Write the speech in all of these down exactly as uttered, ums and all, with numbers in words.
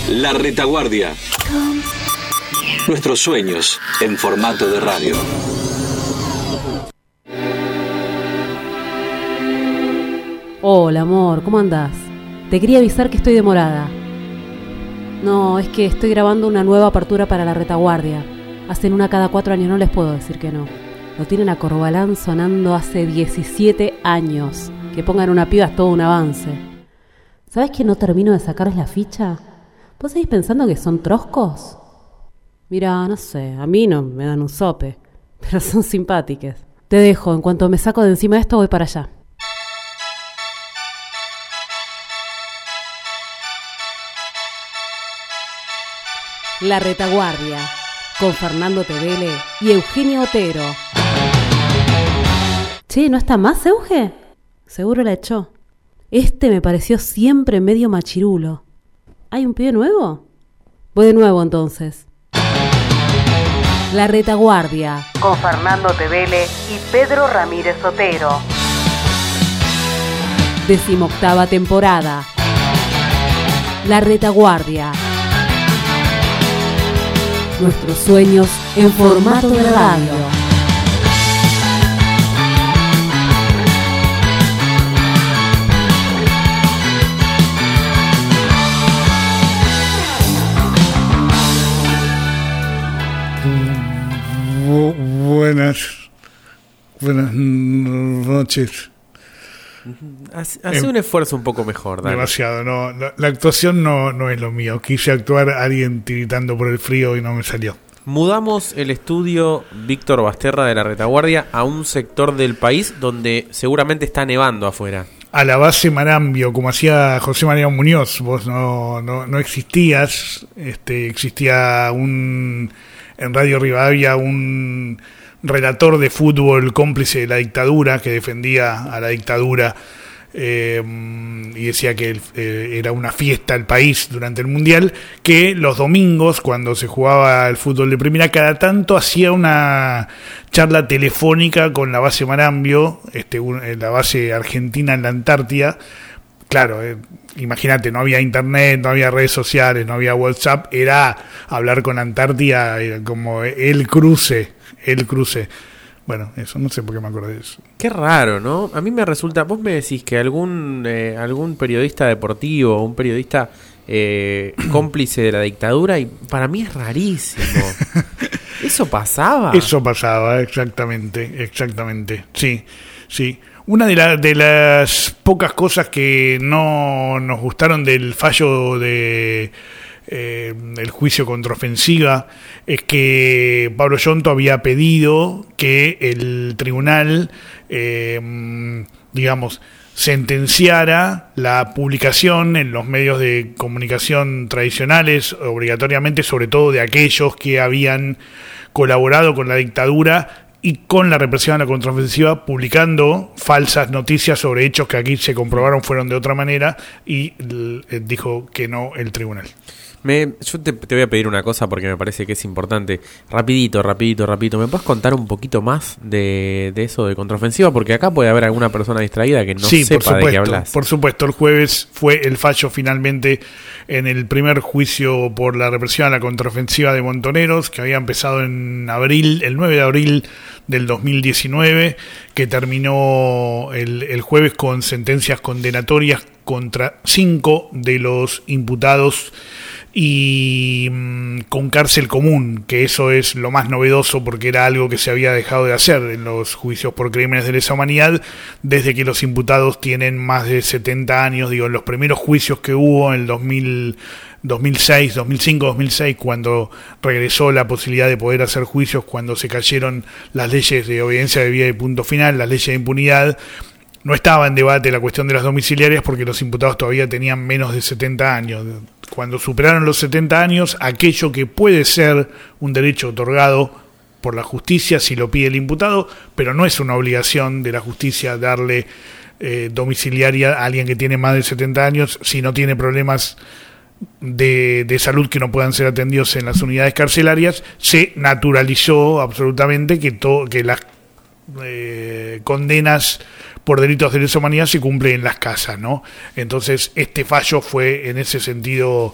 La Retaguardia. Nuestros sueños en formato de radio. Hola, amor, ¿cómo andás? Te quería avisar que estoy demorada. No, es que estoy grabando una nueva apertura para La Retaguardia. Hacen una cada cuatro años, no les puedo decir que no. Lo tienen a Corbalán sonando hace diecisiete años. Que pongan una piba es todo un avance. ¿Sabés que no termino de sacarles la ficha? ¿Vos seguís pensando que son troscos? Mira, no sé, a mí no me dan un sope, pero son simpáticas. Te dejo, en cuanto me saco de encima de esto voy para allá. La Retaguardia, con Fernando Tevele y Eugenio Otero. Che, ¿no está más, Euge? Seguro la echó. Este me pareció siempre medio machirulo. ¿Hay un pibe nuevo? Voy de nuevo entonces. La Retaguardia, con Fernando Tevele y Pedro Ramírez Otero. Decimoctava temporada. La Retaguardia. Nuestros sueños en formato de radio. Bu- buenas, buenas noches. Hace, hace eh, un esfuerzo un poco mejor, dale. Demasiado, no, la, la actuación no, no es lo mío. Quise actuar a alguien tiritando por el frío y no me salió. Mudamos el estudio Víctor Basterra de La Retaguardia a un sector del país donde seguramente está nevando afuera. A la base Marambio, como hacía José María Muñoz. Vos no, no, no existías. Este, existía un en Radio Rivadavia un relator de fútbol cómplice de la dictadura que defendía a la dictadura eh, y decía que el, eh, era una fiesta el país durante el Mundial, que los domingos cuando se jugaba el fútbol de primera cada tanto hacía una charla telefónica con la base Marambio, este, un, la base argentina en la Antártida. Claro, eh, imagínate, no había internet, no había redes sociales, no había WhatsApp, era hablar con Antártida, era como el cruce, el cruce. Bueno, eso, no sé por qué me acordé de eso. Qué raro, ¿no? A mí me resulta, vos me decís que algún eh, algún periodista deportivo, un periodista eh, cómplice de la dictadura, y para mí es rarísimo. ¿Eso pasaba? Eso pasaba, exactamente, exactamente, sí, sí. Una de, la, de las pocas cosas que no nos gustaron del fallo de eh, el juicio contraofensiva es que Pablo Yonto había pedido que el tribunal, eh, digamos, sentenciara la publicación en los medios de comunicación tradicionales, obligatoriamente, sobre todo de aquellos que habían colaborado con la dictadura y con la represión a la contraofensiva, publicando falsas noticias sobre hechos que aquí se comprobaron fueron de otra manera, y eh, dijo que no el tribunal. Me, yo te, te voy a pedir una cosa porque me parece que es importante. Rapidito, rapidito, rapidito. ¿Me puedes contar un poquito más de, de eso de contraofensiva? Porque acá puede haber alguna persona distraída que no sí, sepa por supuesto, de qué hablas. Por supuesto, el jueves fue el fallo finalmente en el primer juicio por la represión a la contraofensiva de Montoneros, que había empezado en abril, el nueve de abril del dos mil diecinueve, que terminó el, el jueves con sentencias condenatorias contra cinco de los imputados y mmm, con cárcel común, que eso es lo más novedoso porque era algo que se había dejado de hacer en los juicios por crímenes de lesa humanidad desde que los imputados tienen más de setenta años. Digo, en los primeros juicios que hubo en el dos mil, dos mil seis, dos mil cinco, dos mil seis, cuando regresó la posibilidad de poder hacer juicios, cuando se cayeron las leyes de obediencia debida y punto final, las leyes de impunidad, no estaba en debate la cuestión de las domiciliarias porque los imputados todavía tenían menos de setenta años. Cuando superaron los setenta años, aquello que puede ser un derecho otorgado por la justicia si lo pide el imputado, pero no es una obligación de la justicia darle eh, domiciliaria a alguien que tiene más de setenta años si no tiene problemas de, de salud que no puedan ser atendidos en las unidades carcelarias. Se naturalizó absolutamente que, to, que las eh, condenas por delitos de lesa humanidad se cumplen en las casas, ¿no? Entonces este fallo fue en ese sentido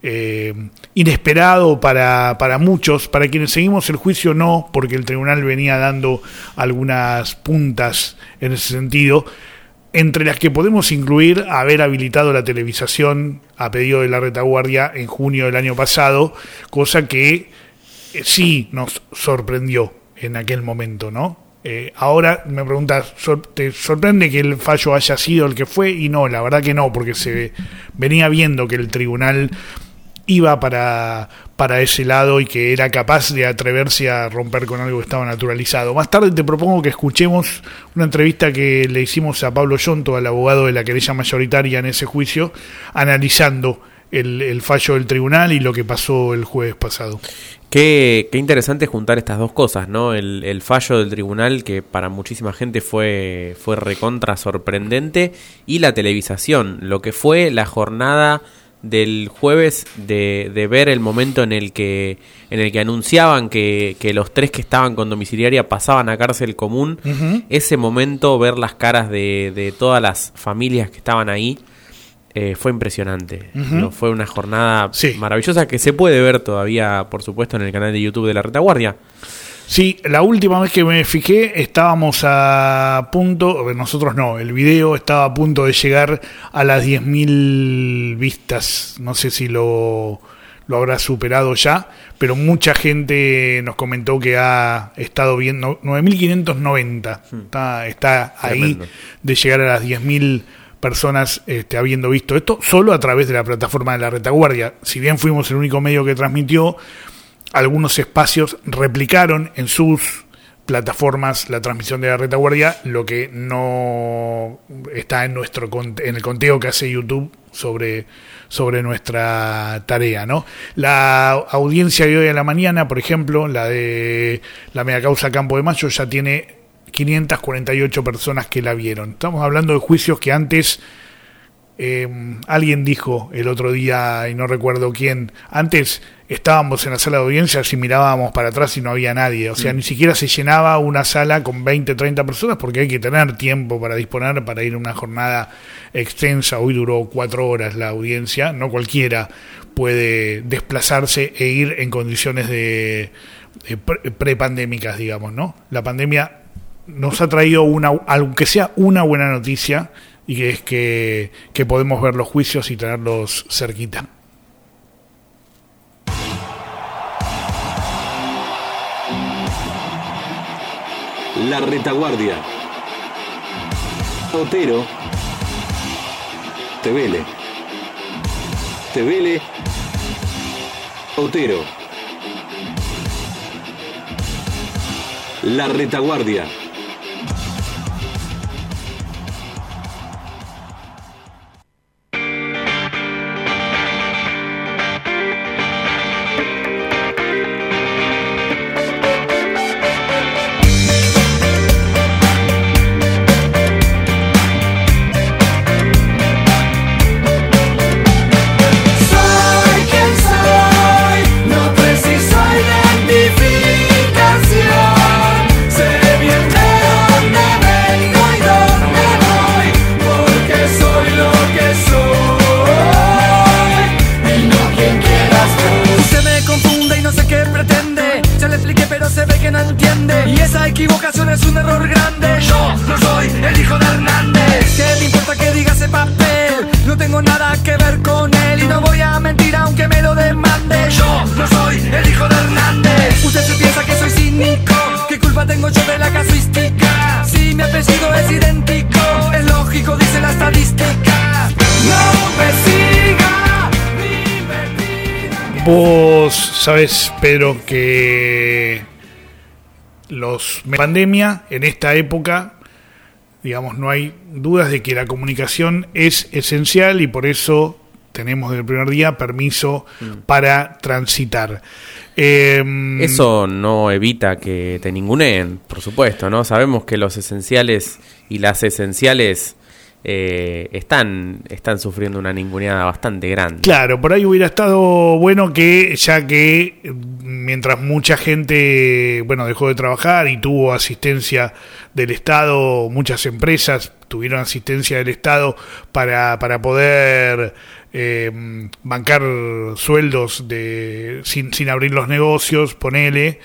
eh, inesperado para, para muchos. Para quienes seguimos el juicio no, porque el tribunal venía dando algunas puntas en ese sentido, entre las que podemos incluir haber habilitado la televisación a pedido de la retaguardia en junio del año pasado, cosa que eh, sí nos sorprendió en aquel momento, ¿no? Eh, ahora me preguntas, ¿te sorprende que el fallo haya sido el que fue? Y no, la verdad que no, porque se venía viendo que el tribunal iba para, para ese lado y que era capaz de atreverse a romper con algo que estaba naturalizado. Más tarde te propongo que escuchemos una entrevista que le hicimos a Pablo Yonto, al abogado de la querella mayoritaria en ese juicio, analizando el, el fallo del tribunal y lo que pasó el jueves pasado. Qué, qué interesante juntar estas dos cosas, ¿no? El, el fallo del tribunal, que para muchísima gente fue, fue recontra sorprendente, y la televisación, lo que fue la jornada del jueves de, de ver el momento en el que en el que anunciaban que, que los tres que estaban con domiciliaria pasaban a cárcel común. Uh-huh. Ese momento, ver las caras de, de todas las familias que estaban ahí, Eh, fue impresionante. Uh-huh. No, fue una jornada sí. maravillosa que se puede ver todavía, por supuesto, en el canal de YouTube de La Retaguardia. Sí, la última vez que me fijé estábamos a punto, nosotros no, el video estaba a punto de llegar a las diez mil vistas. No sé si lo, lo habrá superado ya, pero mucha gente nos comentó que ha estado viendo nueve mil quinientos noventa. Hmm. Está, está ahí de llegar a las diez mil personas este, habiendo visto esto solo a través de la plataforma de La Retaguardia. Si bien fuimos el único medio que transmitió, algunos espacios replicaron en sus plataformas la transmisión de La Retaguardia, lo que no está en nuestro en el conteo que hace YouTube sobre, sobre nuestra tarea, ¿no? La audiencia de hoy a la mañana, por ejemplo, la de la mega causa Campo de Mayo, ya tiene quinientas cuarenta y ocho personas que la vieron. Estamos hablando de juicios que antes eh, alguien dijo el otro día, y no recuerdo quién, antes estábamos en la sala de audiencias y mirábamos para atrás y no había nadie. O sea, mm. ni siquiera se llenaba una sala con veinte, treinta personas, porque hay que tener tiempo para disponer, para ir a una jornada extensa. Hoy duró cuatro horas la audiencia. No cualquiera puede desplazarse e ir en condiciones de, de prepandémicas, digamos, ¿no? La pandemia nos ha traído una, aunque sea una buena noticia, y que es que, que podemos ver los juicios y tenerlos cerquita. La Retaguardia. Otero. Tevele. Tevele. Otero. La Retaguardia. Vos sabés, Pedro, que los pandemia en esta época, digamos, no hay dudas de que la comunicación es esencial y por eso tenemos desde el primer día permiso mm. para transitar. Eh, Eso no evita que te ninguneen, por supuesto, ¿no? Sabemos que los esenciales y las esenciales Eh, están están sufriendo una ninguneada bastante grande. Claro, por ahí hubiera estado bueno que, ya que mientras mucha gente, bueno, dejó de trabajar y tuvo asistencia del Estado, muchas empresas tuvieron asistencia del Estado para, para poder eh, bancar sueldos de sin, sin abrir los negocios, ponele,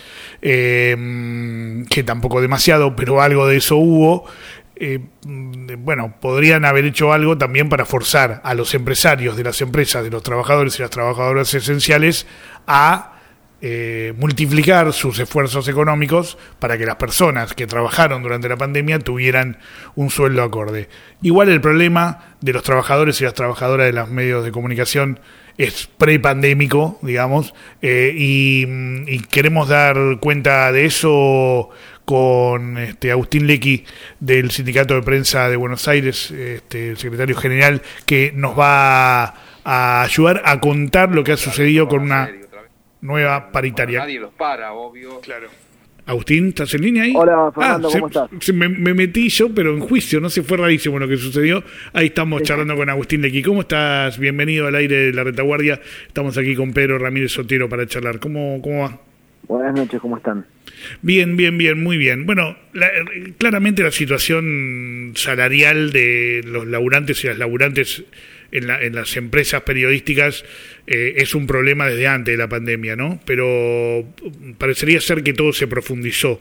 eh, que tampoco demasiado, pero algo de eso hubo. Eh, bueno, podrían haber hecho algo también para forzar a los empresarios de las empresas, de los trabajadores y las trabajadoras esenciales a eh, multiplicar sus esfuerzos económicos para que las personas que trabajaron durante la pandemia tuvieran un sueldo acorde. Igual el problema de los trabajadores y las trabajadoras de los medios de comunicación es prepandémico, digamos, eh, y, y queremos dar cuenta de eso con este Agustín Lecky del Sindicato de Prensa de Buenos Aires, este, el secretario general, que nos va a ayudar a contar lo que ha sucedido con una nueva paritaria. Nadie los para, obvio. Claro. Agustín, ¿estás en línea ahí? Hola, Fernando, ah, ¿cómo se, estás? Se me, me metí yo, pero en juicio, no sé, fue rarísimo lo que sucedió. Ahí estamos sí. charlando con Agustín Lecky. ¿Cómo estás? Bienvenido al aire de La Retaguardia. Estamos aquí con Pedro Ramírez Sotero para charlar. ¿Cómo, cómo va? Buenas noches, ¿cómo están? Bien, bien, bien, muy bien. Bueno, la, claramente la situación salarial de los laburantes y las laburantes en, la, en las empresas periodísticas eh, es un problema desde antes de la pandemia, ¿no? Pero parecería ser que todo se profundizó.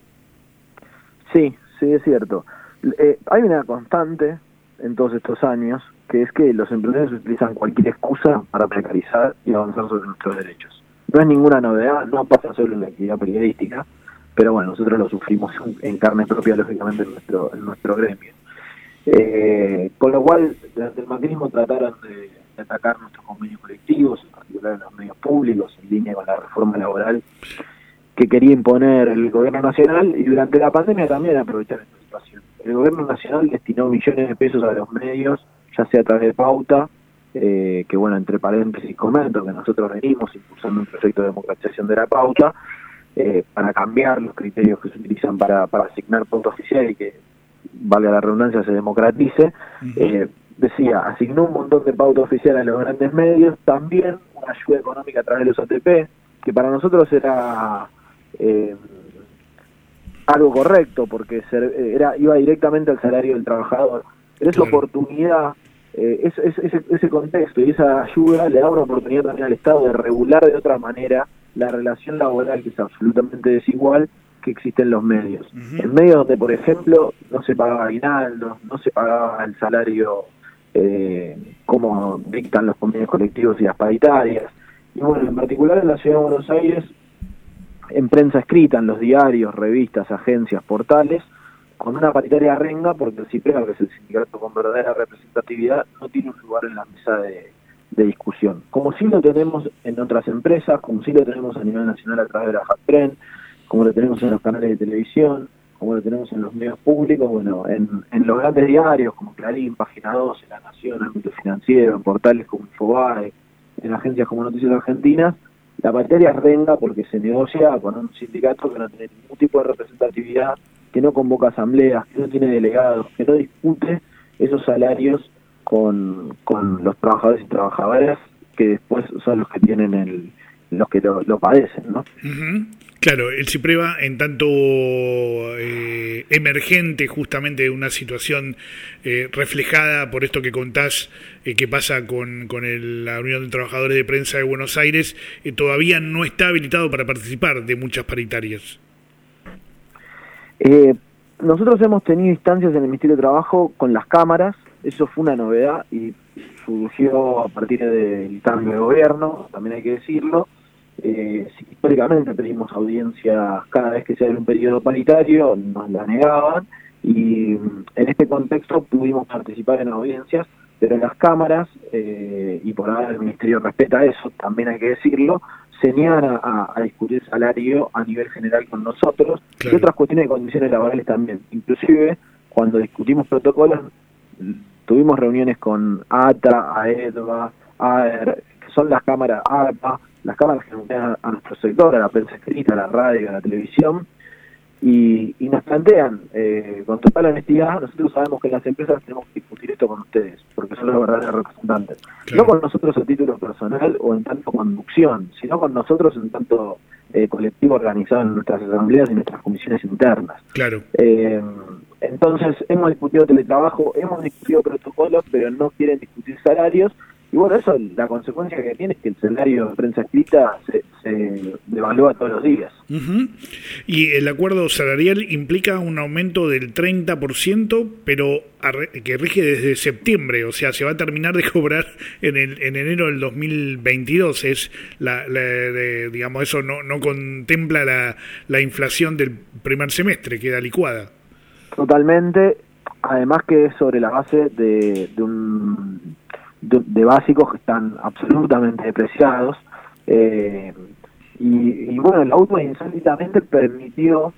Sí, sí, es cierto. Eh, hay una constante en todos estos años, que es que los empresarios utilizan cualquier excusa para precarizar y avanzar sobre nuestros derechos. No es ninguna novedad, no pasa solo en la actividad periodística, pero bueno, nosotros lo sufrimos en carne propia, lógicamente, en nuestro, en nuestro gremio. Eh, con lo cual, desde el macrismo trataron de, de atacar nuestros convenios colectivos, en particular en los medios públicos, en línea con la reforma laboral que quería imponer el gobierno nacional, y durante la pandemia también aprovechar esta situación. El gobierno nacional destinó millones de pesos a los medios, ya sea a través de Pauta, Eh, que bueno, entre paréntesis comento que nosotros venimos impulsando un proyecto de democratización de la pauta eh, para cambiar los criterios que se utilizan para, para asignar pauta oficial y que, valga la redundancia, se democratice. Uh-huh. eh, decía, asignó un montón de pauta oficial a los grandes medios, también una ayuda económica a través de los A T P, que para nosotros era eh, algo correcto, porque era iba directamente al salario del trabajador. Pero esa oportunidad, Eh, ese, ese, ese contexto y esa ayuda le da una oportunidad también al Estado de regular de otra manera la relación laboral, que es absolutamente desigual, que existe en los medios. Uh-huh. En medios donde, por ejemplo, no se pagaba aguinaldo, no se pagaba el salario eh, como dictan los convenios colectivos y las paritarias. Y bueno, en particular en la Ciudad de Buenos Aires, en prensa escrita, en los diarios, revistas, agencias, portales, con una paritaria renga, porque el CIPREA, que es el sindicato con verdadera representatividad, no tiene un lugar en la mesa de, de discusión. Como sí lo tenemos en otras empresas, como sí lo tenemos a nivel nacional a través de la FATPREN, como lo tenemos en los canales de televisión, como lo tenemos en los medios públicos, bueno, en, en los grandes diarios como Clarín, Página doce, La Nación, Ámbito Financiero, en portales como Infobae, en agencias como Noticias Argentinas, la paritaria renga porque se negocia con un sindicato que no tiene ningún tipo de representatividad, que no convoca asambleas, que no tiene delegados, que no discute esos salarios con, con los trabajadores y trabajadoras, que después son los que tienen el, los que lo, lo padecen, ¿no? Uh-huh. Claro, el CIPREVA, en tanto eh, emergente justamente de una situación eh, reflejada por esto que contás, eh, que pasa con, con el, la Unión de Trabajadores de Prensa de Buenos Aires, eh, todavía no está habilitado para participar de muchas paritarias. Eh, nosotros hemos tenido instancias en el Ministerio de Trabajo con las cámaras, eso fue una novedad y surgió a partir del cambio de gobierno, también hay que decirlo. Eh, históricamente pedimos audiencias cada vez que se abre un periodo paritario, nos la negaban, y en este contexto pudimos participar en audiencias, pero en las cámaras, eh, y por ahora el Ministerio respeta eso, también hay que decirlo, se niegan a, a, a discutir salario a nivel general con nosotros, claro, y otras cuestiones de condiciones laborales también. Inclusive, cuando discutimos protocolos, tuvimos reuniones con A T A, AEDVA, A E R, que son las cámaras, A R P A, las cámaras que nos a, a nuestro sector, a la prensa escrita, a la radio, a la televisión, y, y nos plantean, eh, con total honestidad, nosotros sabemos que en las empresas tenemos que discutir esto con ustedes, porque son los verdaderos representantes. Claro. No con nosotros a título personal o en tanto conducción, sino con nosotros en tanto eh, colectivo organizado en nuestras asambleas y nuestras comisiones internas. Claro. Eh, entonces, hemos discutido teletrabajo, hemos discutido protocolos, pero no quieren discutir salarios, y bueno, eso, la consecuencia que tiene es que el salario de prensa escrita se, se devalúa todos los días. Uh-huh. Y el acuerdo salarial implica un aumento del treinta por ciento, pero que rige desde septiembre, o sea, se va a terminar de cobrar en el en enero del dos mil veintidós. Es la, la de, digamos, eso no, no contempla la, la inflación del primer semestre, queda licuada. Totalmente, además que es sobre la base de, de un... De, de básicos que están absolutamente depreciados, eh, y, y bueno, la U T M A insólitamente permitió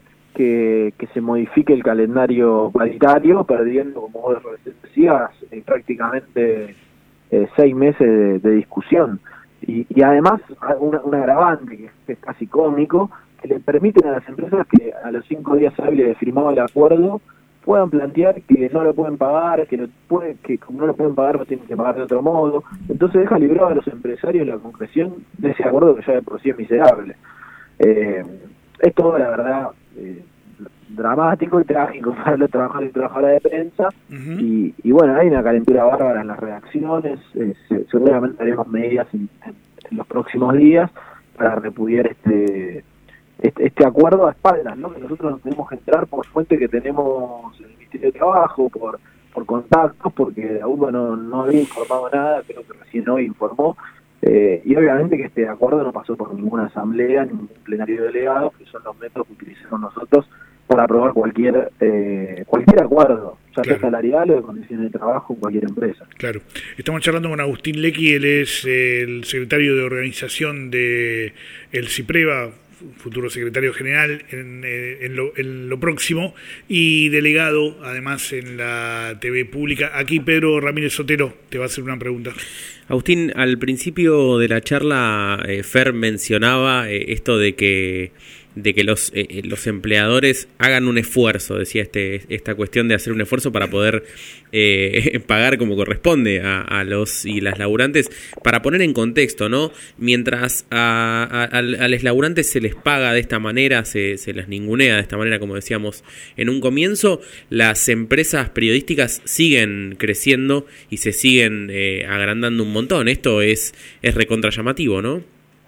que, que se modifique el calendario paritario, perdiendo, como vos decías, eh, prácticamente eh, seis meses de, de discusión, y, y además una, un agravante que es, que es casi cómico, que le permiten a las empresas que a los cinco días hábiles de firmado el acuerdo puedan plantear que no lo pueden pagar, que, lo puede, que como no lo pueden pagar lo tienen que pagar de otro modo. Entonces deja librado a los empresarios la concreción de ese acuerdo que ya de por sí es miserable. Eh, es todo, la verdad, eh, dramático y trágico para los trabajadores y trabajadoras de prensa. Uh-huh. y, y bueno, hay una calentura bárbara en las redacciones. Eh, seguramente haremos medidas en, en, en los próximos días para repudiar este... Este, este acuerdo a espaldas, ¿no? Que nosotros nos tenemos que entrar por fuente que tenemos en el Ministerio de Trabajo, por por contactos, porque la U B A no, no había informado nada, creo que recién hoy informó, eh, y obviamente que este acuerdo no pasó por ninguna asamblea, ni ningún plenario de delegados, que son los métodos que utilizamos nosotros para aprobar cualquier eh, cualquier acuerdo, ya sea salarial o de condiciones de trabajo en cualquier empresa. Claro. Estamos charlando con Agustín Lecchi, él es el secretario de organización de el CIPREVA, futuro secretario general en, en, lo, en lo próximo, y delegado además en la T V pública. Aquí Pedro Ramírez Sotero te va a hacer una pregunta. Agustín, al principio de la charla eh, Fer mencionaba eh, esto de que de que los eh, los empleadores hagan un esfuerzo, decía este esta cuestión de hacer un esfuerzo para poder eh, pagar como corresponde a, a los y las laburantes, para poner en contexto, ¿no? Mientras a, a, a, a los laburantes se les paga de esta manera, se, se les ningunea de esta manera, como decíamos en un comienzo, las empresas periodísticas siguen creciendo y se siguen eh, agrandando un montón. Esto es, es recontra llamativo, ¿no?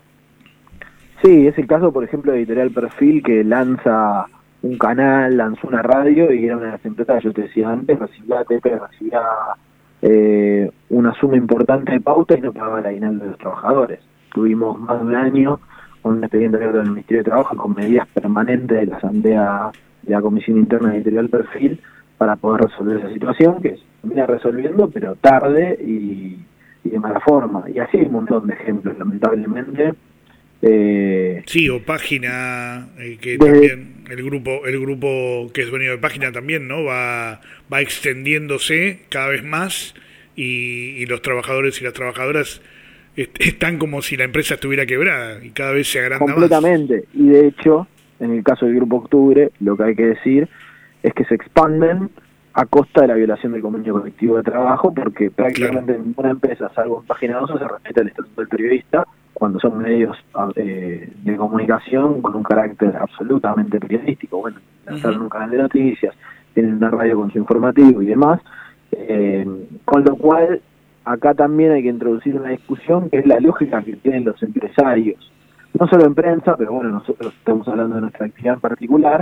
Sí, es el caso, por ejemplo, de Editorial Perfil, que lanza un canal, lanzó una radio, y era una de las empresas, yo te decía antes, recibía A T P, recibía eh, una suma importante de pauta y no pagaba el aguinaldo de los trabajadores. Tuvimos más de un año con un expediente abierto del Ministerio de Trabajo con medidas permanentes de la Asamblea de la Comisión Interna de Editorial Perfil para poder resolver esa situación, que se viene resolviendo, pero tarde y, y de mala forma. Y así hay un montón de ejemplos, lamentablemente. Eh, sí, o Página, eh, que desde, también el grupo el grupo que es dueño de Página también, ¿no? Va va extendiéndose cada vez más, y, y los trabajadores y las trabajadoras est- están como si la empresa estuviera quebrada y cada vez se agranda completamente. Más. Y de hecho, en el caso del Grupo Octubre, lo que hay que decir es que se expanden a costa de la violación del convenio colectivo de trabajo, porque prácticamente claro. ninguna empresa, salvo en Página doce, se respeta el estatuto del periodista, cuando son medios eh, de comunicación con un carácter absolutamente periodístico. Bueno, lanzaron uh-huh. un canal de noticias, tienen una radio con su informativo y demás, eh, con lo cual acá también hay que introducir una discusión que es la lógica que tienen los empresarios, no solo en prensa, pero bueno, nosotros estamos hablando de nuestra actividad en particular,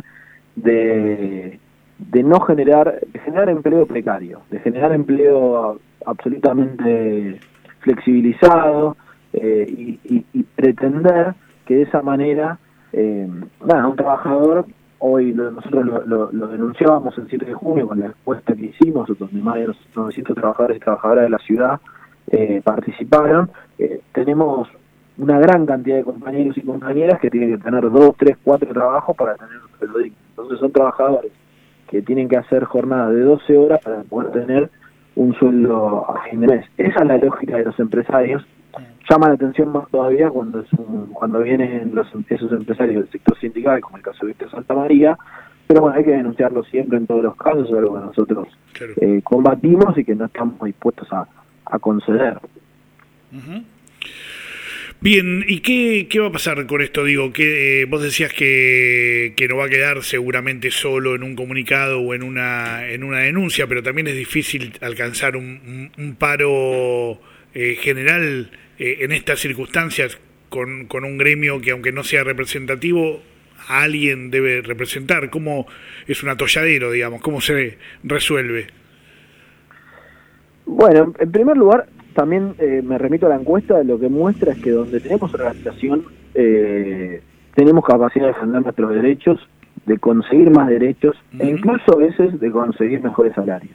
de, de no generar, de generar empleo precario, de generar empleo absolutamente flexibilizado, Eh, y, y, y pretender que de esa manera, eh, nada, un trabajador, hoy lo, nosotros lo, lo, lo denunciábamos el siete de junio con la encuesta que hicimos, donde más de novecientos trabajadores y trabajadoras de la ciudad eh, participaron, eh, tenemos una gran cantidad de compañeros y compañeras que tienen que tener dos, tres, cuatro trabajos para tener un sueldo digno. Entonces son trabajadores que tienen que hacer jornadas de doce horas para poder tener un sueldo a fin de mes. Esa es la lógica de los empresarios. Llama la atención más todavía cuando es un, cuando vienen los, esos empresarios del sector sindical, como el caso de Víctor Santa María, pero bueno, hay que denunciarlo siempre en todos los casos, es algo que nosotros claro. eh, combatimos y que no estamos dispuestos a, a conceder. Uh-huh. Bien, ¿y qué, qué va a pasar con esto? Digo, que eh, vos decías que, que no va a quedar seguramente solo en un comunicado o en una en una denuncia, pero también es difícil alcanzar un, un, un paro eh, general eh, en estas circunstancias con, con un gremio que aunque no sea representativo, a alguien debe representar? ¿Cómo es un atolladero, digamos? ¿Cómo se resuelve? Bueno, en primer lugar, también eh, me remito a la encuesta, lo que muestra es que donde tenemos organización, eh, tenemos capacidad de defender nuestros derechos, de conseguir más derechos, uh-huh. e incluso a veces de conseguir mejores salarios.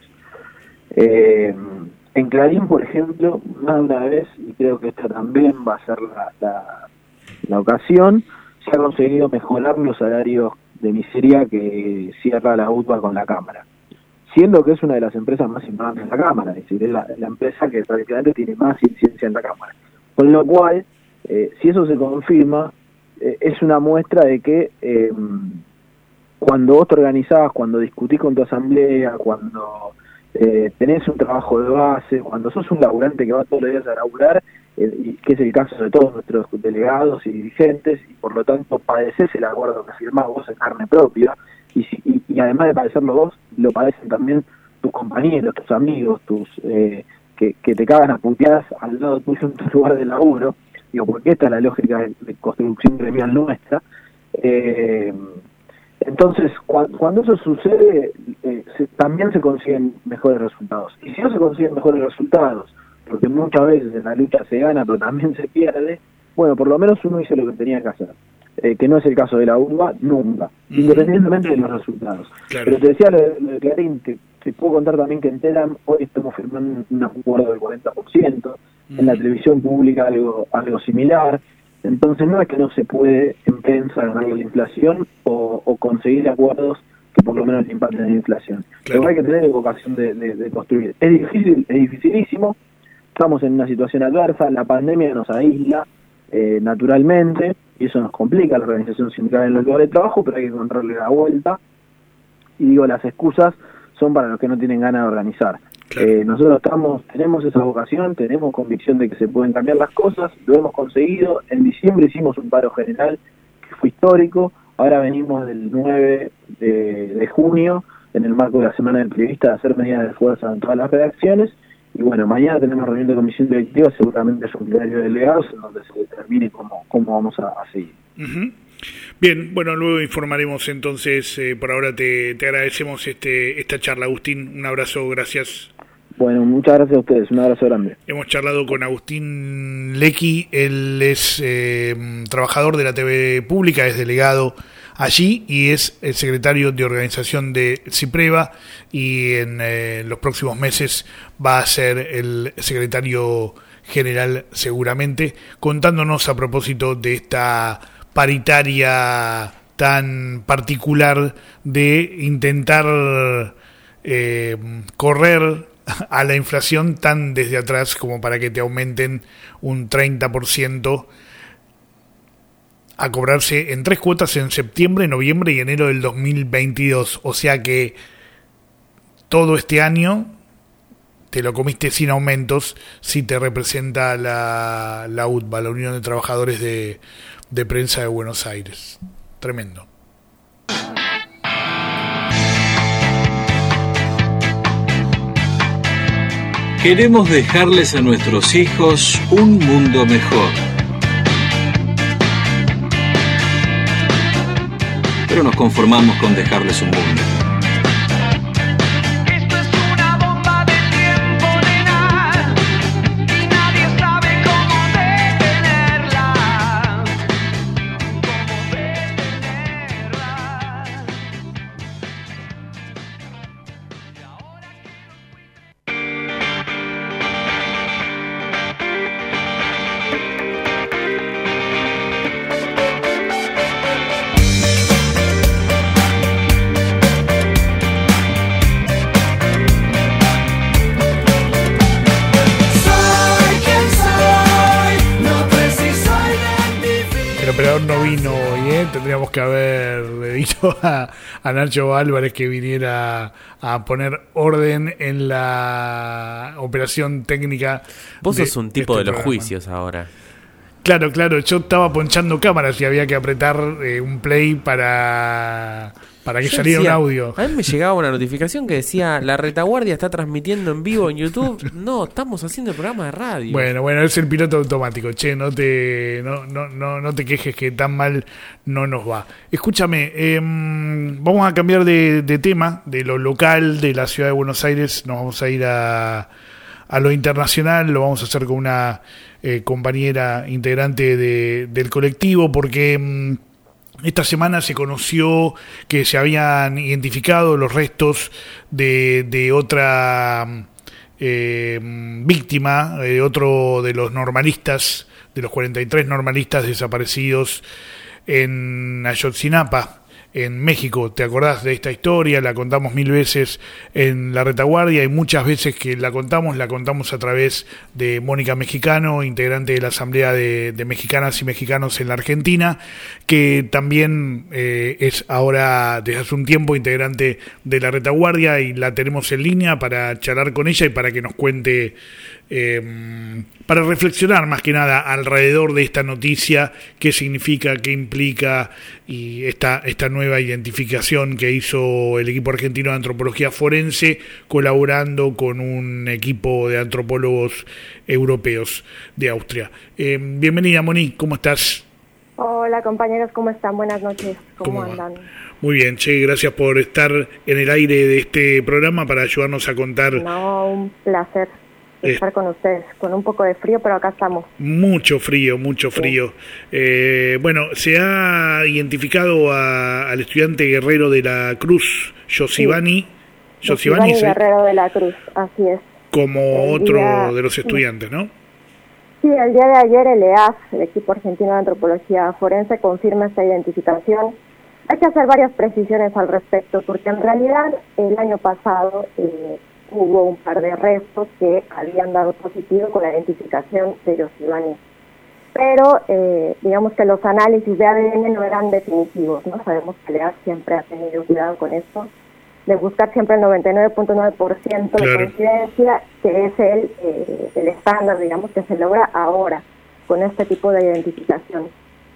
Eh, en Clarín, por ejemplo, más de una vez, y creo que esta también va a ser la, la, la ocasión, se ha conseguido mejorar los salarios de miseria que cierra la U T B A con la Cámara, siendo que es una de las empresas más importantes de la Cámara, es decir, es la, la empresa que prácticamente tiene más incidencia en la Cámara. Con lo cual, eh, si eso se confirma, eh, es una muestra de que eh, cuando vos te organizás, cuando discutís con tu asamblea, cuando eh, tenés un trabajo de base, cuando sos un laburante que va todos los días a laburar, eh, y que es el caso de todos nuestros delegados y dirigentes, y por lo tanto padeces el acuerdo que firmás vos en carne propia, y, si, y, y además de padecerlo vos, lo padecen también tus compañeros, tus amigos, tus eh, que, que te cagan a puteadas al lado tuyo en tu lugar de laburo, digo, porque esta es la lógica de, de construcción gremial nuestra. Eh, entonces, cuando, cuando eso sucede, eh, se, también se consiguen mejores resultados. Y si no se consiguen mejores resultados, porque muchas veces en la lucha se gana, pero también se pierde, bueno, por lo menos uno hizo lo que tenía que hacer. Eh, que no es el caso de la U T B A, nunca, mm. independientemente de los resultados. Claro. Pero te decía lo de, lo de Clarín, te, te puedo contar también que en Telam hoy estamos firmando un acuerdo del cuarenta por ciento, mm. en la televisión pública algo algo similar. Entonces no es que no se puede en prensa ganar la inflación o, o conseguir acuerdos que por lo menos impacten en la inflación. Claro. Pero hay que tener vocación de, de, de construir. Es difícil, es dificilísimo, estamos en una situación adversa, la pandemia nos aísla eh, naturalmente, y eso nos complica la organización sindical en los lugares de trabajo, pero hay que encontrarle la vuelta. Y digo, las excusas son para los que no tienen ganas de organizar. Claro. Eh, nosotros estamos, tenemos esa vocación, tenemos convicción de que se pueden cambiar las cosas, lo hemos conseguido. En diciembre hicimos un paro general que fue histórico, ahora venimos del nueve de, de junio, en el marco de la Semana del Periodista, de hacer medidas de fuerza en todas las redacciones. Y bueno, mañana tenemos reunión de comisión directiva, seguramente es un plenario de delegados en donde se determine cómo, cómo vamos a, a seguir. Uh-huh. Bien, bueno, luego informaremos entonces. Eh, por ahora te, te agradecemos este esta charla, Agustín. Un abrazo, gracias. Bueno, muchas gracias a ustedes, un abrazo grande. Hemos charlado con Agustín Lecky, él es eh, trabajador de la T V pública, es delegado allí y es el secretario de organización de CIPREVA, y en eh, los próximos meses va a ser el secretario general seguramente, contándonos a propósito de esta paritaria tan particular de intentar eh, correr a la inflación tan desde atrás como para que te aumenten un treinta por ciento a cobrarse en tres cuotas en septiembre, noviembre y enero del dos mil veintidós. O sea que todo este año te lo comiste sin aumentos si te representa la, la U T B A, la Unión de Trabajadores de, de Prensa de Buenos Aires. Tremendo. Queremos dejarles a nuestros hijos un mundo mejor. Pero nos conformamos con dejarles un mundo. Esto es una bomba de tiempo, nena, y nadie sabe cómo detenerla. Cómo detenerla. Y ahora El operador no vino hoy, ¿eh? Tendríamos que haber dicho a, a Nacho Álvarez que viniera a poner orden en la operación técnica. Vos de, sos un tipo de, este de los programa. juicios ahora. Claro, claro, yo estaba ponchando cámaras y había que apretar eh, un play para para que Yo saliera decía, un audio. A mí me llegaba una notificación que decía, la retaguardia está transmitiendo en vivo en YouTube. No, estamos haciendo el programa de radio. Bueno, bueno, es el piloto automático, che, no te no no no, no te quejes que tan mal no nos va. Escúchame, eh, vamos a cambiar de, de tema, de lo local, de la ciudad de Buenos Aires, nos vamos a ir a, a lo internacional, lo vamos a hacer con una eh, compañera integrante de, del colectivo, porque... Mm, esta semana se conoció que se habían identificado los restos de, de otra eh, víctima, de otro de los normalistas, de los cuarenta y tres normalistas desaparecidos en Ayotzinapa, en México. ¿Te acordás de esta historia? La contamos mil veces en La Retaguardia y muchas veces que la contamos, la contamos a través de Mónica Mexicano, integrante de la Asamblea de, de Mexicanas y Mexicanos en la Argentina, que también eh, es ahora desde hace un tiempo integrante de La Retaguardia y la tenemos en línea para charlar con ella y para que nos cuente, eh, para reflexionar más que nada alrededor de esta noticia, qué significa, qué implica y esta, esta nueva identificación que hizo el equipo argentino de antropología forense colaborando con un equipo de antropólogos europeos de Austria. Eh, bienvenida, Moni, ¿cómo estás? Hola compañeros, ¿cómo están? Buenas noches, ¿cómo, ¿Cómo andan? Muy bien, che, gracias por estar en el aire de este programa para ayudarnos a contar. No, un placer estar eh, con ustedes, con un poco de frío, pero acá estamos. Mucho frío, mucho frío. Sí. Eh, bueno, se ha identificado a, al estudiante guerrero de la Cruz, Yossivani, sí. Yossivani ¿sí? Guerrero de la Cruz, así es. Como el otro día, de los estudiantes, ¿no? Sí, el día de ayer el E A F, el equipo argentino de antropología forense, confirma esta identificación. Hay que hacer varias precisiones al respecto, porque en realidad el año pasado eh, hubo un par de restos que habían dado positivo con la identificación de Yossivani. Pero eh, digamos que los análisis de A D N no eran definitivos, ¿no? Sabemos que el E A F siempre ha tenido cuidado con esto, de buscar siempre el noventa y nueve punto nueve por ciento de claro. coincidencia, que es el, eh, el estándar, digamos, que se logra ahora con este tipo de identificación.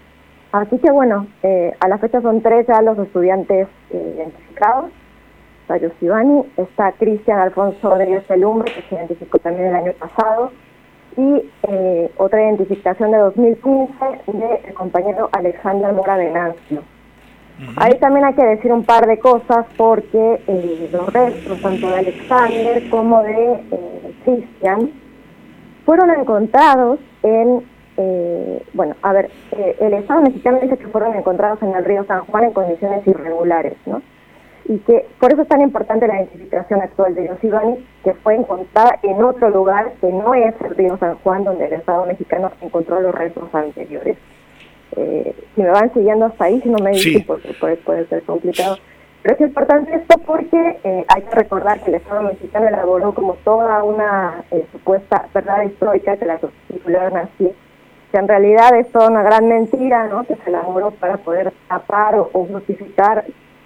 Así que bueno, eh, a la fecha son tres ya los estudiantes eh, identificados. Está Yossivani, está Cristian Alfonso Rodríguez Pelumbre, que se identificó también el año pasado, y eh, otra identificación de dos mil quince del compañero Alexander Mora Venancio. Uh-huh. Ahí también hay que decir un par de cosas porque eh, los restos, tanto de Alexander como de eh, Cristian, fueron encontrados en, eh, bueno, a ver, eh, el Estado mexicano dice que fueron encontrados en el río San Juan en condiciones irregulares, ¿no? Y que por eso es tan importante la identificación actual de Yossivani, que fue encontrada en otro lugar que no es el río San Juan, donde el Estado mexicano encontró los restos anteriores. Eh, si me van siguiendo hasta ahí, si no me dicen, sí. porque puede, puede ser complicado. Pero es importante esto porque eh, hay que recordar que el Estado mexicano elaboró como toda una eh, supuesta verdad histórica, que la titularon así, que en realidad es toda una gran mentira, ¿no? Que se elaboró para poder tapar o, o justificar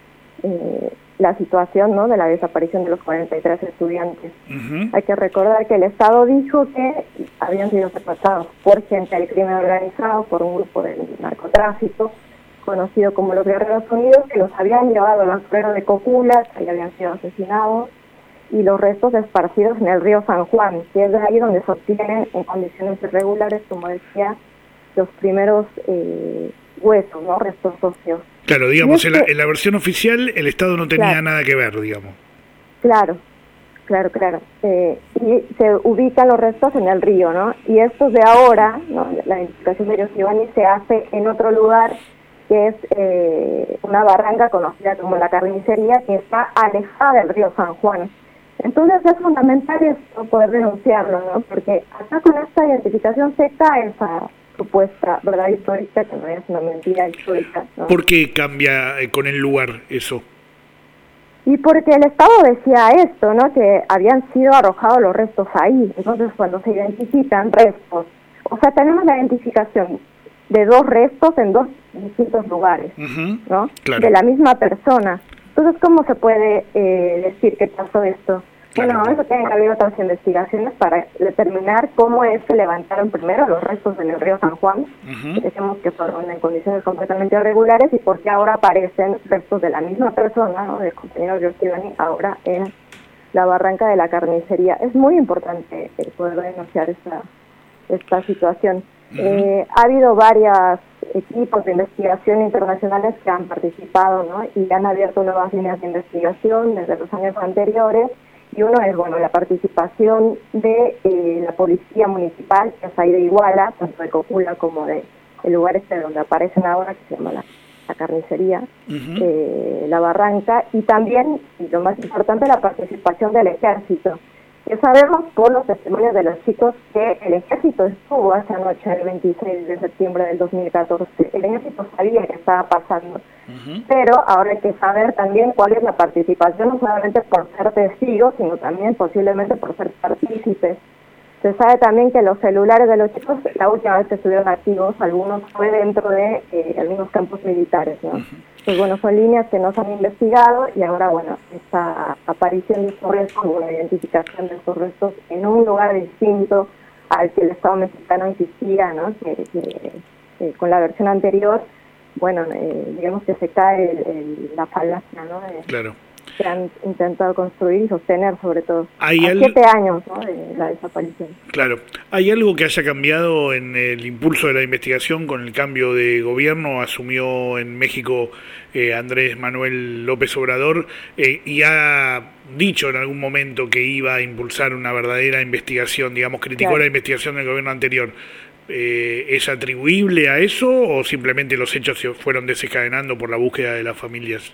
eh, la situación, ¿no? De la desaparición de los cuarenta y tres estudiantes. Uh-huh. Hay que recordar que el Estado dijo que habían sido secuestrados por gente del crimen organizado, por un grupo de narcotráfico, conocido como los Guerreros Unidos, que los habían llevado al basurero de Cocula, que ahí habían sido asesinados, y los restos esparcidos en el río San Juan, que es de ahí donde se obtienen en condiciones irregulares, como decía, los primeros eh, huesos, ¿no? Restos óseos. Claro, digamos, en la, en la versión oficial el Estado no tenía claro. nada que ver, digamos. Claro, claro, claro. Eh, y se ubican los restos en el río, ¿no? Y estos de ahora, ¿no? La identificación de Yossivani se hace en otro lugar, que es eh, una barranca conocida como La Carnicería, que está alejada del río San Juan. Entonces es fundamental esto, poder denunciarlo, ¿no? Porque acá con esta identificación se cae esa supuesta verdad histórica, que no es una mentira histórica, ¿no? ¿Por qué cambia eh, con el lugar eso? Y porque el Estado decía esto, ¿no? Que habían sido arrojados los restos ahí. Entonces cuando se identifican restos, o sea, tenemos la identificación de dos restos en dos distintos lugares, uh-huh, ¿no? Claro. De la misma persona. Entonces, ¿cómo se puede eh, decir que pasó esto? Claro. Bueno, eso tienen que haber otras investigaciones para determinar cómo es que levantaron primero los restos en el río San Juan, Ujú. que decimos que fueron en condiciones completamente irregulares, y por qué ahora aparecen restos de la misma persona, ¿no?, del compañero Giorgiani, ahora en la barranca de la carnicería. Es muy importante eh, poder denunciar esta, esta situación. Ujú. Eh, ha habido varios equipos de investigación internacionales que han participado, ¿no?, y han abierto nuevas líneas de investigación desde los años anteriores, y uno es, bueno, la participación de eh, la policía municipal, que es ahí de Iguala, tanto de Cocula como de el lugar este donde aparecen ahora, que se llama la, la carnicería, Ujú. eh, la barranca, y también, y lo más importante, la participación del ejército. Que sabemos por los testimonios de los chicos que el ejército estuvo esa noche, el veintiséis de septiembre del dos mil catorce. El ejército sabía que estaba pasando. Ujú. Pero ahora hay que saber también cuál es la participación, no solamente por ser testigos, sino también posiblemente por ser partícipes. Se sabe también que los celulares de los chicos, la última vez que estuvieron activos, algunos fue dentro de eh, algunos campos militares, ¿no? Pues bueno, son líneas que no se han investigado, y ahora, bueno, esta aparición de estos restos, una identificación de estos restos en un lugar distinto al que el Estado mexicano insistía, ¿no?, que, que, eh, con la versión anterior, bueno, eh, digamos que se cae el, el, la falacia, ¿no?, de, Claro. que han intentado construir y sostener, sobre todo. Hay a al- siete años, ¿no?, de la desaparición. Claro. ¿Hay algo que haya cambiado en el impulso de la investigación con el cambio de gobierno? Asumió en México eh, Andrés Manuel López Obrador eh, y ha dicho en algún momento que iba a impulsar una verdadera investigación, digamos, criticó Claro. la investigación del gobierno anterior. Eh, ¿Es atribuible a eso o simplemente los hechos se fueron desencadenando por la búsqueda de las familias?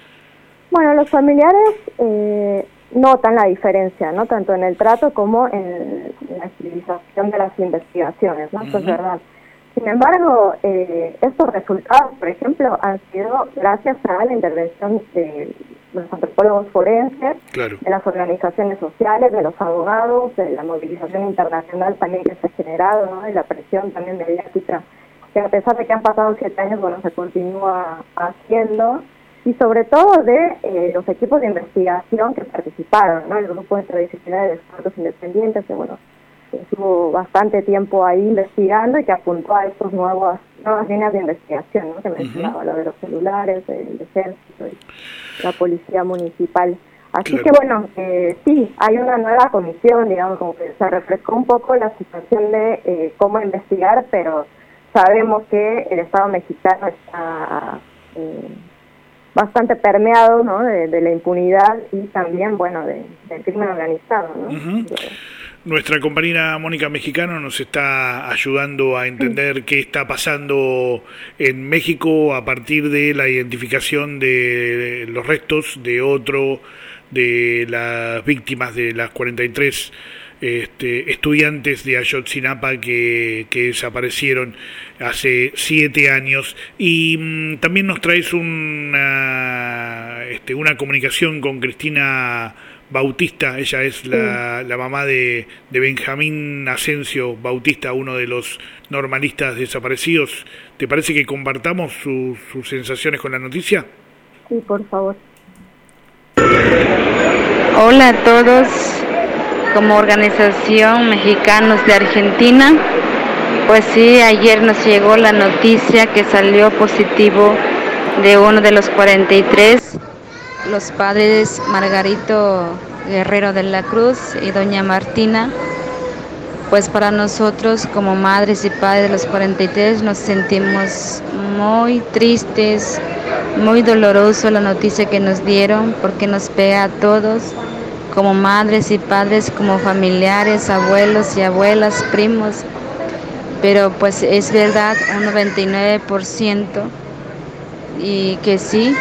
Bueno, los familiares eh, notan la diferencia, ¿no?, tanto en el trato como en la agilización de las investigaciones, ¿no? Eso es Ujú. verdad. Sin embargo, eh, estos resultados, por ejemplo, han sido gracias a la intervención de los antropólogos forenses, Claro. de las organizaciones sociales, de los abogados, de la movilización internacional también que se ha generado, ¿no?, de la presión también mediática, que a pesar de que han pasado siete años, bueno, se continúa haciendo, y sobre todo de eh, los equipos de investigación que participaron, ¿no?, el grupo interdisciplinario de expertos independientes, que, bueno, que estuvo bastante tiempo ahí investigando y que apuntó a estas nuevas, nuevas líneas de investigación, ¿no?, que mencionaba, lo de los celulares, el ejército y la policía municipal. Así Claro. que, bueno, eh, sí, hay una nueva comisión, digamos, como que se refrescó un poco la situación de eh, cómo investigar, pero sabemos que el Estado mexicano está eh, bastante permeado, ¿no?, de, de la impunidad y también, bueno, de, del crimen organizado, ¿no? Ujú. Nuestra compañera Mónica Mexicano nos está ayudando a entender qué está pasando en México a partir de la identificación de los restos de otro de las víctimas de las cuarenta y tres este, estudiantes de Ayotzinapa que, que desaparecieron hace siete años. Y mmm, también nos traes una, este, una comunicación con Cristina Bautista. Ella es la, sí. la mamá de, de Benjamín Asensio Bautista, uno de los normalistas desaparecidos. ¿Te parece que compartamos su, sus sensaciones con la noticia? Sí, por favor. Hola a todos, como organización Mexicanos de Argentina, pues sí, ayer nos llegó la noticia que salió positivo de uno de los cuarenta y tres, los padres Margarito Guerrero de la Cruz y doña Martina. Pues para nosotros como madres y padres de los cuarenta y tres nos sentimos muy tristes, muy doloroso la noticia que nos dieron, porque nos pega a todos, como madres y padres, como familiares, abuelos y abuelas, primos. Pero pues es verdad, un noventa y nueve por ciento, y que sí,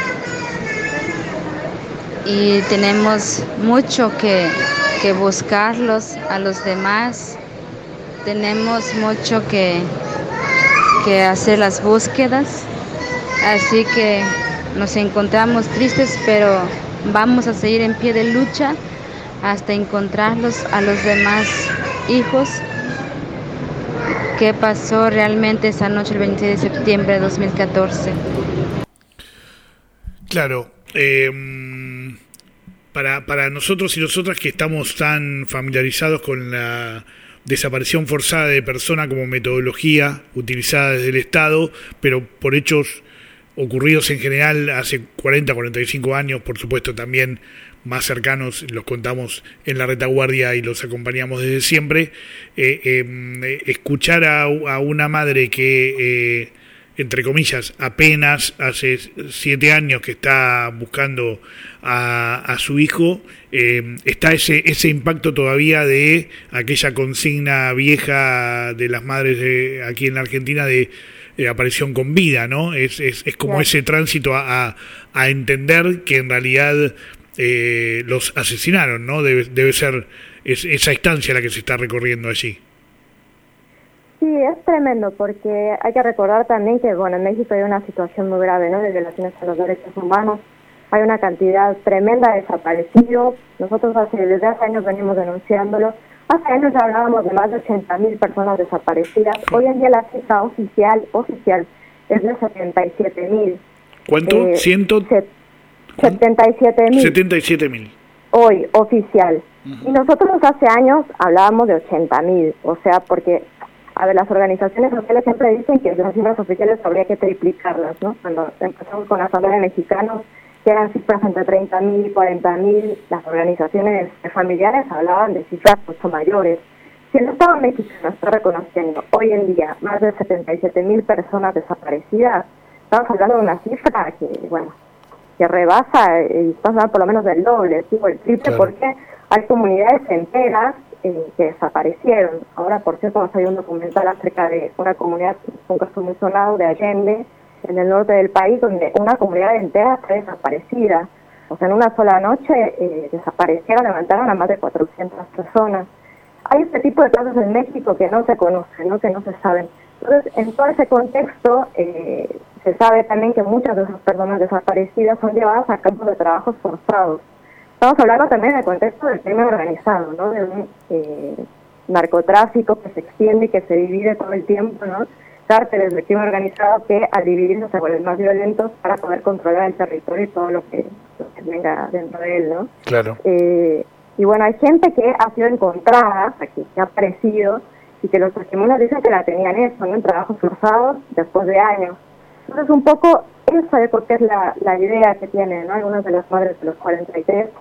y tenemos mucho que, que buscarlos a los demás, tenemos mucho que, que hacer las búsquedas, así que nos encontramos tristes, pero vamos a seguir en pie de lucha hasta encontrarlos a los demás hijos. ¿Qué pasó realmente esa noche, el veintiséis de septiembre de dos mil catorce? Claro, eh, para, para nosotros y nosotras que estamos tan familiarizados con la desaparición forzada de personas como metodología utilizada desde el Estado, pero por hechos ocurridos en general hace cuarenta, cuarenta y cinco años, por supuesto también más cercanos, los contamos en la retaguardia y los acompañamos desde siempre, eh, eh, escuchar a, a una madre que, eh, entre comillas, apenas hace siete años que está buscando a, a su hijo, eh, está ese, ese impacto todavía de aquella consigna vieja de las madres de, aquí en la Argentina de Eh, aparición con vida, ¿no? Es, es, es como Claro. ese tránsito a, a, a entender que en realidad eh, los asesinaron, ¿no? Debe, debe ser es, esa instancia la que se está recorriendo allí. Sí, es tremendo porque hay que recordar también que, bueno, en México hay una situación muy grave, ¿no?, de violaciones a los derechos humanos. Hay una cantidad tremenda de desaparecidos. Nosotros hace, desde hace años venimos denunciándolo. Hace años ya hablábamos de más de ochenta mil personas desaparecidas. Hoy en día la cifra oficial oficial es de setenta y siete mil. ¿Cuánto? Eh, Ciento... set- setenta y siete mil. setenta y siete mil. Hoy, oficial. Uh-huh. Y nosotros hace años hablábamos de ochenta mil. O sea, porque, a ver, las organizaciones sociales siempre dicen que las cifras oficiales habría que triplicarlas, ¿no? Cuando empezamos con la Asamblea de Mexicanos, que eran cifras entre treinta mil y cuarenta mil, las organizaciones familiares hablaban de cifras mucho mayores. Si el Estado mexicano está reconociendo hoy en día más de setenta y siete mil personas desaparecidas, estamos hablando de una cifra que, bueno, que rebasa, y estamos hablando por lo menos del doble, ¿sí? O el triple, claro. Porque hay comunidades enteras eh, que desaparecieron. Ahora, por cierto, hay un documental acerca de una comunidad, un caso muy sonado de Allende, en el norte del país, donde una comunidad entera está desaparecida. O sea, en una sola noche eh, desaparecieron, levantaron a más de cuatrocientas personas. Hay este tipo de casos en México que no se conocen, ¿no?, que no se saben. Entonces, en todo ese contexto, eh, se sabe también que muchas de esas personas desaparecidas son llevadas a campos de trabajos forzados. Estamos hablando también del contexto del crimen organizado, ¿no?, de un eh, narcotráfico que se extiende y que se divide todo el tiempo, ¿no?, cárteles de crimen organizado que al dividirse se vuelven más violentos para poder controlar el territorio y todo lo que, lo que venga dentro de él, ¿no? Claro. Eh, y bueno, hay gente que ha sido encontrada, aquí, que ha aparecido, y que los testimonios dicen que la tenían eso, ¿no?, en trabajos forzados después de años. Entonces, un poco, esa de por qué es la, la idea que tienen, ¿no?, algunas de las madres de los cuarenta y tres,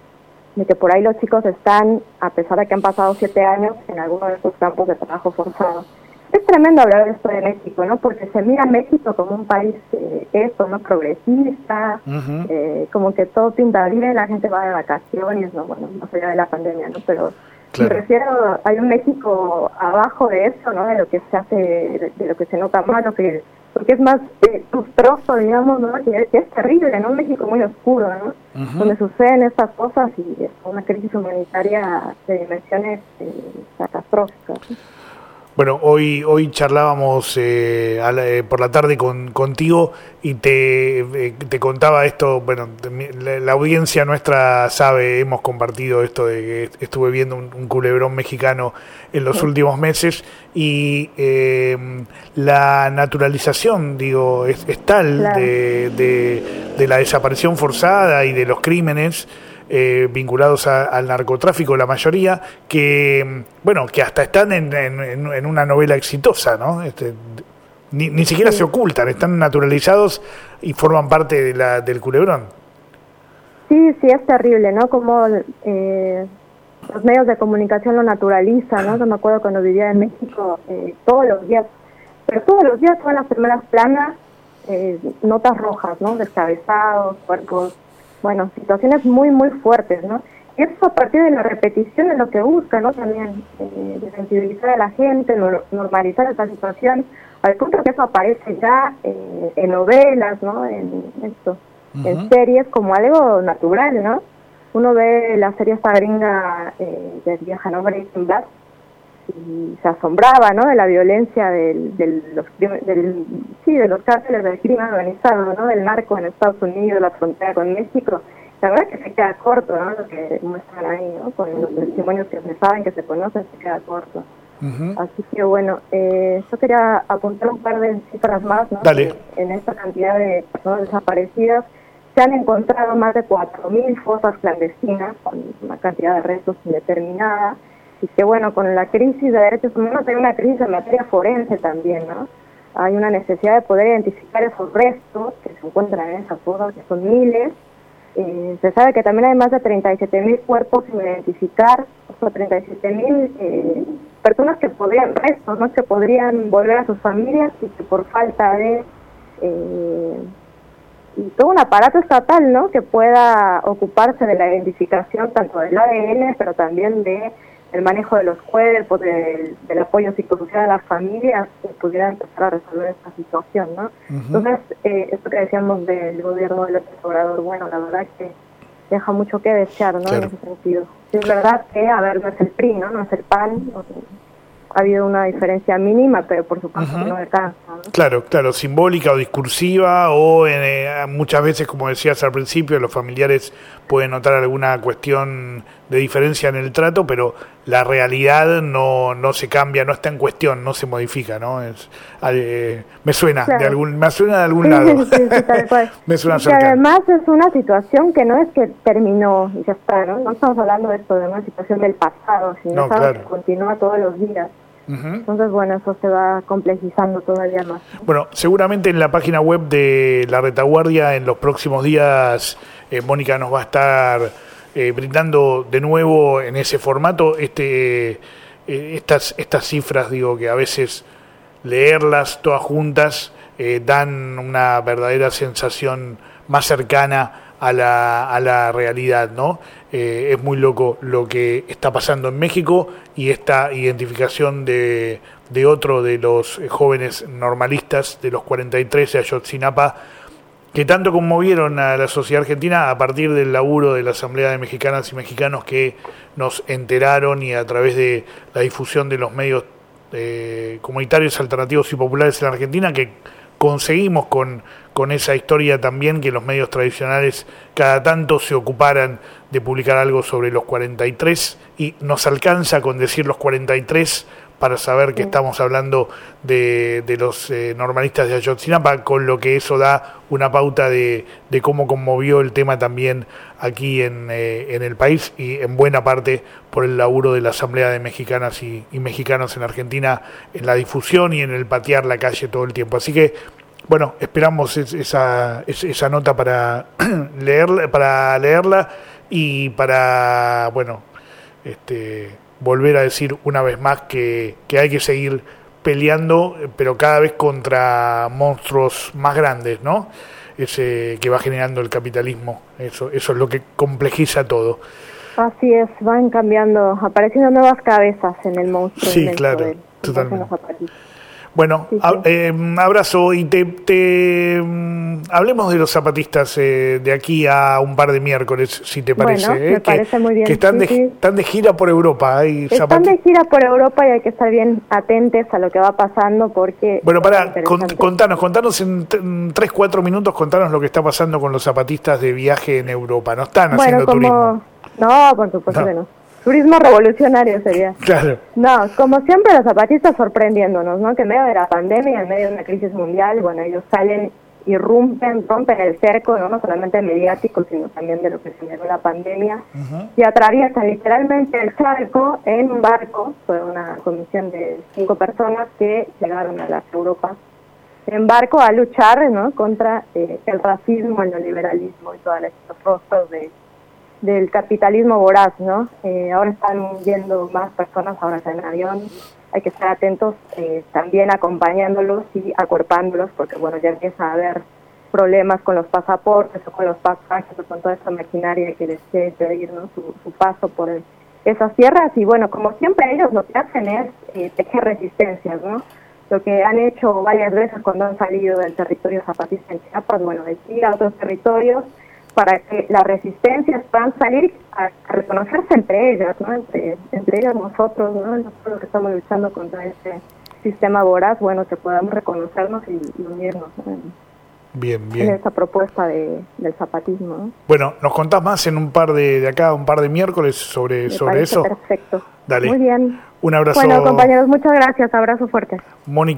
de que por ahí los chicos están, a pesar de que han pasado siete años, en alguno de estos campos de trabajo forzado. Es tremendo hablar de esto de México, ¿no?, porque se mira a México como un país, eh, esto, ¿no?, progresista, uh-huh. eh, como que todo pinta bien, la gente va de vacaciones, ¿no?, bueno, más allá de la pandemia, ¿no?, pero claro. Me refiero, hay un México abajo de eso, ¿no?, de lo que se hace, de, de lo que se nota más, lo que, porque es más eh, lustroso, digamos, ¿no?, que, que es terrible, ¿no?, un México muy oscuro, ¿no?, uh-huh. donde suceden estas cosas y es una crisis humanitaria de dimensiones eh, catastróficas, ¿sí? Bueno, hoy hoy charlábamos eh, a la, eh, por la tarde con contigo y te, eh, te contaba esto, bueno, la, la audiencia nuestra sabe, hemos compartido esto de que estuve viendo un, un culebrón mexicano en los sí. últimos meses y eh, la naturalización, digo, es, es tal claro. de, de, de la desaparición forzada y de los crímenes Eh, vinculados a, al narcotráfico, la mayoría, que bueno, que hasta están en, en, en una novela exitosa, ¿no? Este, ni, ni siquiera sí. se ocultan, están naturalizados y forman parte de la, del culebrón. Sí, sí, es terrible, ¿no? Como eh, los medios de comunicación lo naturalizan, ¿no? Yo me acuerdo cuando vivía en México, eh, todos los días, pero todos los días, todas las primeras planas, eh, notas rojas, ¿no? Descabezados, cuerpos. Bueno, situaciones muy, muy fuertes, ¿no? Y eso a partir de la repetición es lo que busca, ¿no? También eh, de sensibilizar a la gente, no, normalizar esta situación, al punto que eso aparece ya eh, en novelas, ¿no? En esto, uh-huh. en series como algo natural, ¿no? Uno ve la serie esta gringa eh, de vieja, ¿no? Breaking Bad, y se asombraba, ¿no?, de la violencia del, del, los, del, sí, de los cárteles del crimen organizado, ¿no?, del narco en Estados Unidos, la frontera con México. La verdad es que se queda corto, ¿no?, lo que muestran ahí, ¿no?, con los testimonios que se saben, que se conocen, se queda corto. Uh-huh. Así que bueno, eh, yo quería apuntar un par de cifras más, ¿no?, Dale. En esta cantidad de personas desaparecidas. se han encontrado más de cuatro mil fosas clandestinas con una cantidad de restos indeterminada, y que bueno, con la crisis de derechos humanos hay una crisis en materia forense también, ¿no? Hay una necesidad de poder identificar esos restos que se encuentran en esas fosas, que son miles. Eh, se sabe que también hay más de treinta y siete mil cuerpos sin identificar, o sea, treinta y siete mil eh, personas que podrían, restos, ¿no? Que podrían volver a sus familias y que por falta de... Eh, y todo un aparato estatal, ¿no? Que pueda ocuparse de la identificación tanto del A D N, pero también de el manejo de los cuerpos, del, del apoyo psicosocial a las familias, que pudieran empezar a resolver esta situación, ¿no? Uh-huh. Entonces, eh, esto que decíamos del gobierno de López Obrador, bueno, la verdad que deja mucho que desear, ¿no? Claro. En ese sentido. Sí, es verdad que, a ver, no es el P R I, ¿no? No es el P A N, no, ha habido una diferencia mínima, pero por supuesto uh-huh. que no alcanza, ¿no? Claro, claro, simbólica o discursiva, o eh, muchas veces, como decías al principio, los familiares pueden notar alguna cuestión de diferencia en el trato, pero la realidad no no se cambia, no está en cuestión, no se modifica, ¿no? Es, eh, me suena claro. de algún me suena de algún sí, lado. Sí, sí, tal cual. me suena y cercano. Además es una situación que no es que terminó y ya está, ¿no? No estamos hablando de esto, de una situación del pasado, sino no, es algo claro. que continúa todos los días. Uh-huh. Entonces, bueno, eso se va complejizando todavía más. Bueno, seguramente en la página web de La Retaguardia en los próximos días, eh, Mónica nos va a estar eh, brindando de nuevo en ese formato este eh, estas estas cifras, digo, que a veces leerlas todas juntas eh, dan una verdadera sensación más cercana a la, a la realidad, ¿no? Eh, es muy loco lo que está pasando en México y esta identificación de, de otro de los jóvenes normalistas de los cuarenta y tres de Ayotzinapa, que tanto conmovieron a la sociedad argentina a partir del laburo de la Asamblea de Mexicanas y Mexicanos, que nos enteraron, y a través de la difusión de los medios eh, comunitarios, alternativos y populares en la Argentina, que conseguimos con, con esa historia también que los medios tradicionales cada tanto se ocuparan de publicar algo sobre los cuarenta y tres, y nos alcanza con decir los cuarenta y tres para saber que estamos hablando de, de los eh, normalistas de Ayotzinapa, con lo que eso da una pauta de, de cómo conmovió el tema también aquí en, eh, en el país, y en buena parte por el laburo de la Asamblea de Mexicanas y, y Mexicanos en Argentina, en la difusión y en el patear la calle todo el tiempo. Así que, bueno, esperamos es, esa, es, esa nota para leerla, para leerla y para, bueno, este... volver a decir una vez más que, que hay que seguir peleando, pero cada vez contra monstruos más grandes, ¿no? Ese que va generando el capitalismo. Eso, eso es lo que complejiza todo. Así es, van cambiando, apareciendo nuevas cabezas en el monstruo. Sí, claro, del, totalmente. Bueno, sí, sí. A, eh, abrazo, y te, te um, hablemos de los zapatistas eh, de aquí a un par de miércoles, si te parece. Bueno, eh, me que, parece muy bien. Que están, sí, de, sí. están de gira por Europa. Hay están zapatistas. de gira por Europa y hay que estar bien atentos a lo que va pasando, porque... Bueno, para, contanos, contanos en, en tres, cuatro minutos, contanos lo que está pasando con los zapatistas de viaje en Europa. ¿No están bueno, haciendo como... turismo? No, por supuesto no. que no. Turismo revolucionario sería. Claro. No, como siempre los zapatistas sorprendiéndonos, ¿no? Que en medio de la pandemia, en medio de una crisis mundial, bueno, ellos salen, irrumpen, rompen el cerco, ¿no? No solamente mediático, sino también de lo que generó la pandemia, uh-huh. y atraviesan literalmente el charco en un barco. Fue una comisión de cinco personas que llegaron a las Europas en barco a luchar, ¿no? Contra eh, el racismo, el neoliberalismo y todas estos rostros de del capitalismo voraz, ¿no? Eh, ahora están yendo más personas, ahora están en avión, hay que estar atentos eh, también acompañándolos y acuerpándolos, porque bueno, ya empieza a haber problemas con los pasaportes o con los pasajes o con toda esa maquinaria que les quiere pedir, ¿no? su, su paso por el, esas tierras, y bueno, como siempre ellos lo que hacen es eh, tejer resistencias, ¿no? Lo que han hecho varias veces cuando han salido del territorio zapatista en Chiapas, bueno, es ir a otros territorios para que las resistencias puedan salir a, a reconocerse entre ellas, ¿no? Entre, entre ellas nosotros, ¿no? Nosotros que estamos luchando contra este sistema voraz, bueno, que podamos reconocernos y, y unirnos, ¿no? en, bien, bien. en esta propuesta de, del zapatismo, ¿no? Bueno, ¿nos contás más en un par de, de acá, un par de miércoles sobre, Me sobre eso? Perfecto. Dale. Muy bien. Un abrazo. Bueno, compañeros, muchas gracias. Abrazo fuerte.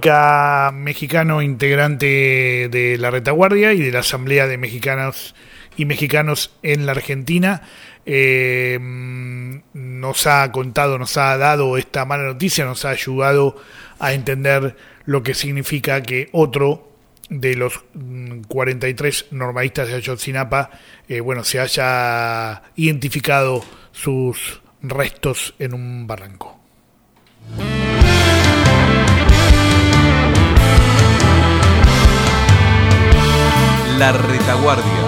Mónica Mexicano, integrante de La Retaguardia y de la Asamblea de Mexicanos y mexicanos en la Argentina. Eh, nos ha contado, nos ha dado esta mala noticia, nos ha ayudado a entender lo que significa que otro de los cuarenta y tres normalistas de Ayotzinapa, eh, bueno, se haya identificado sus restos en un barranco. La Retaguardia.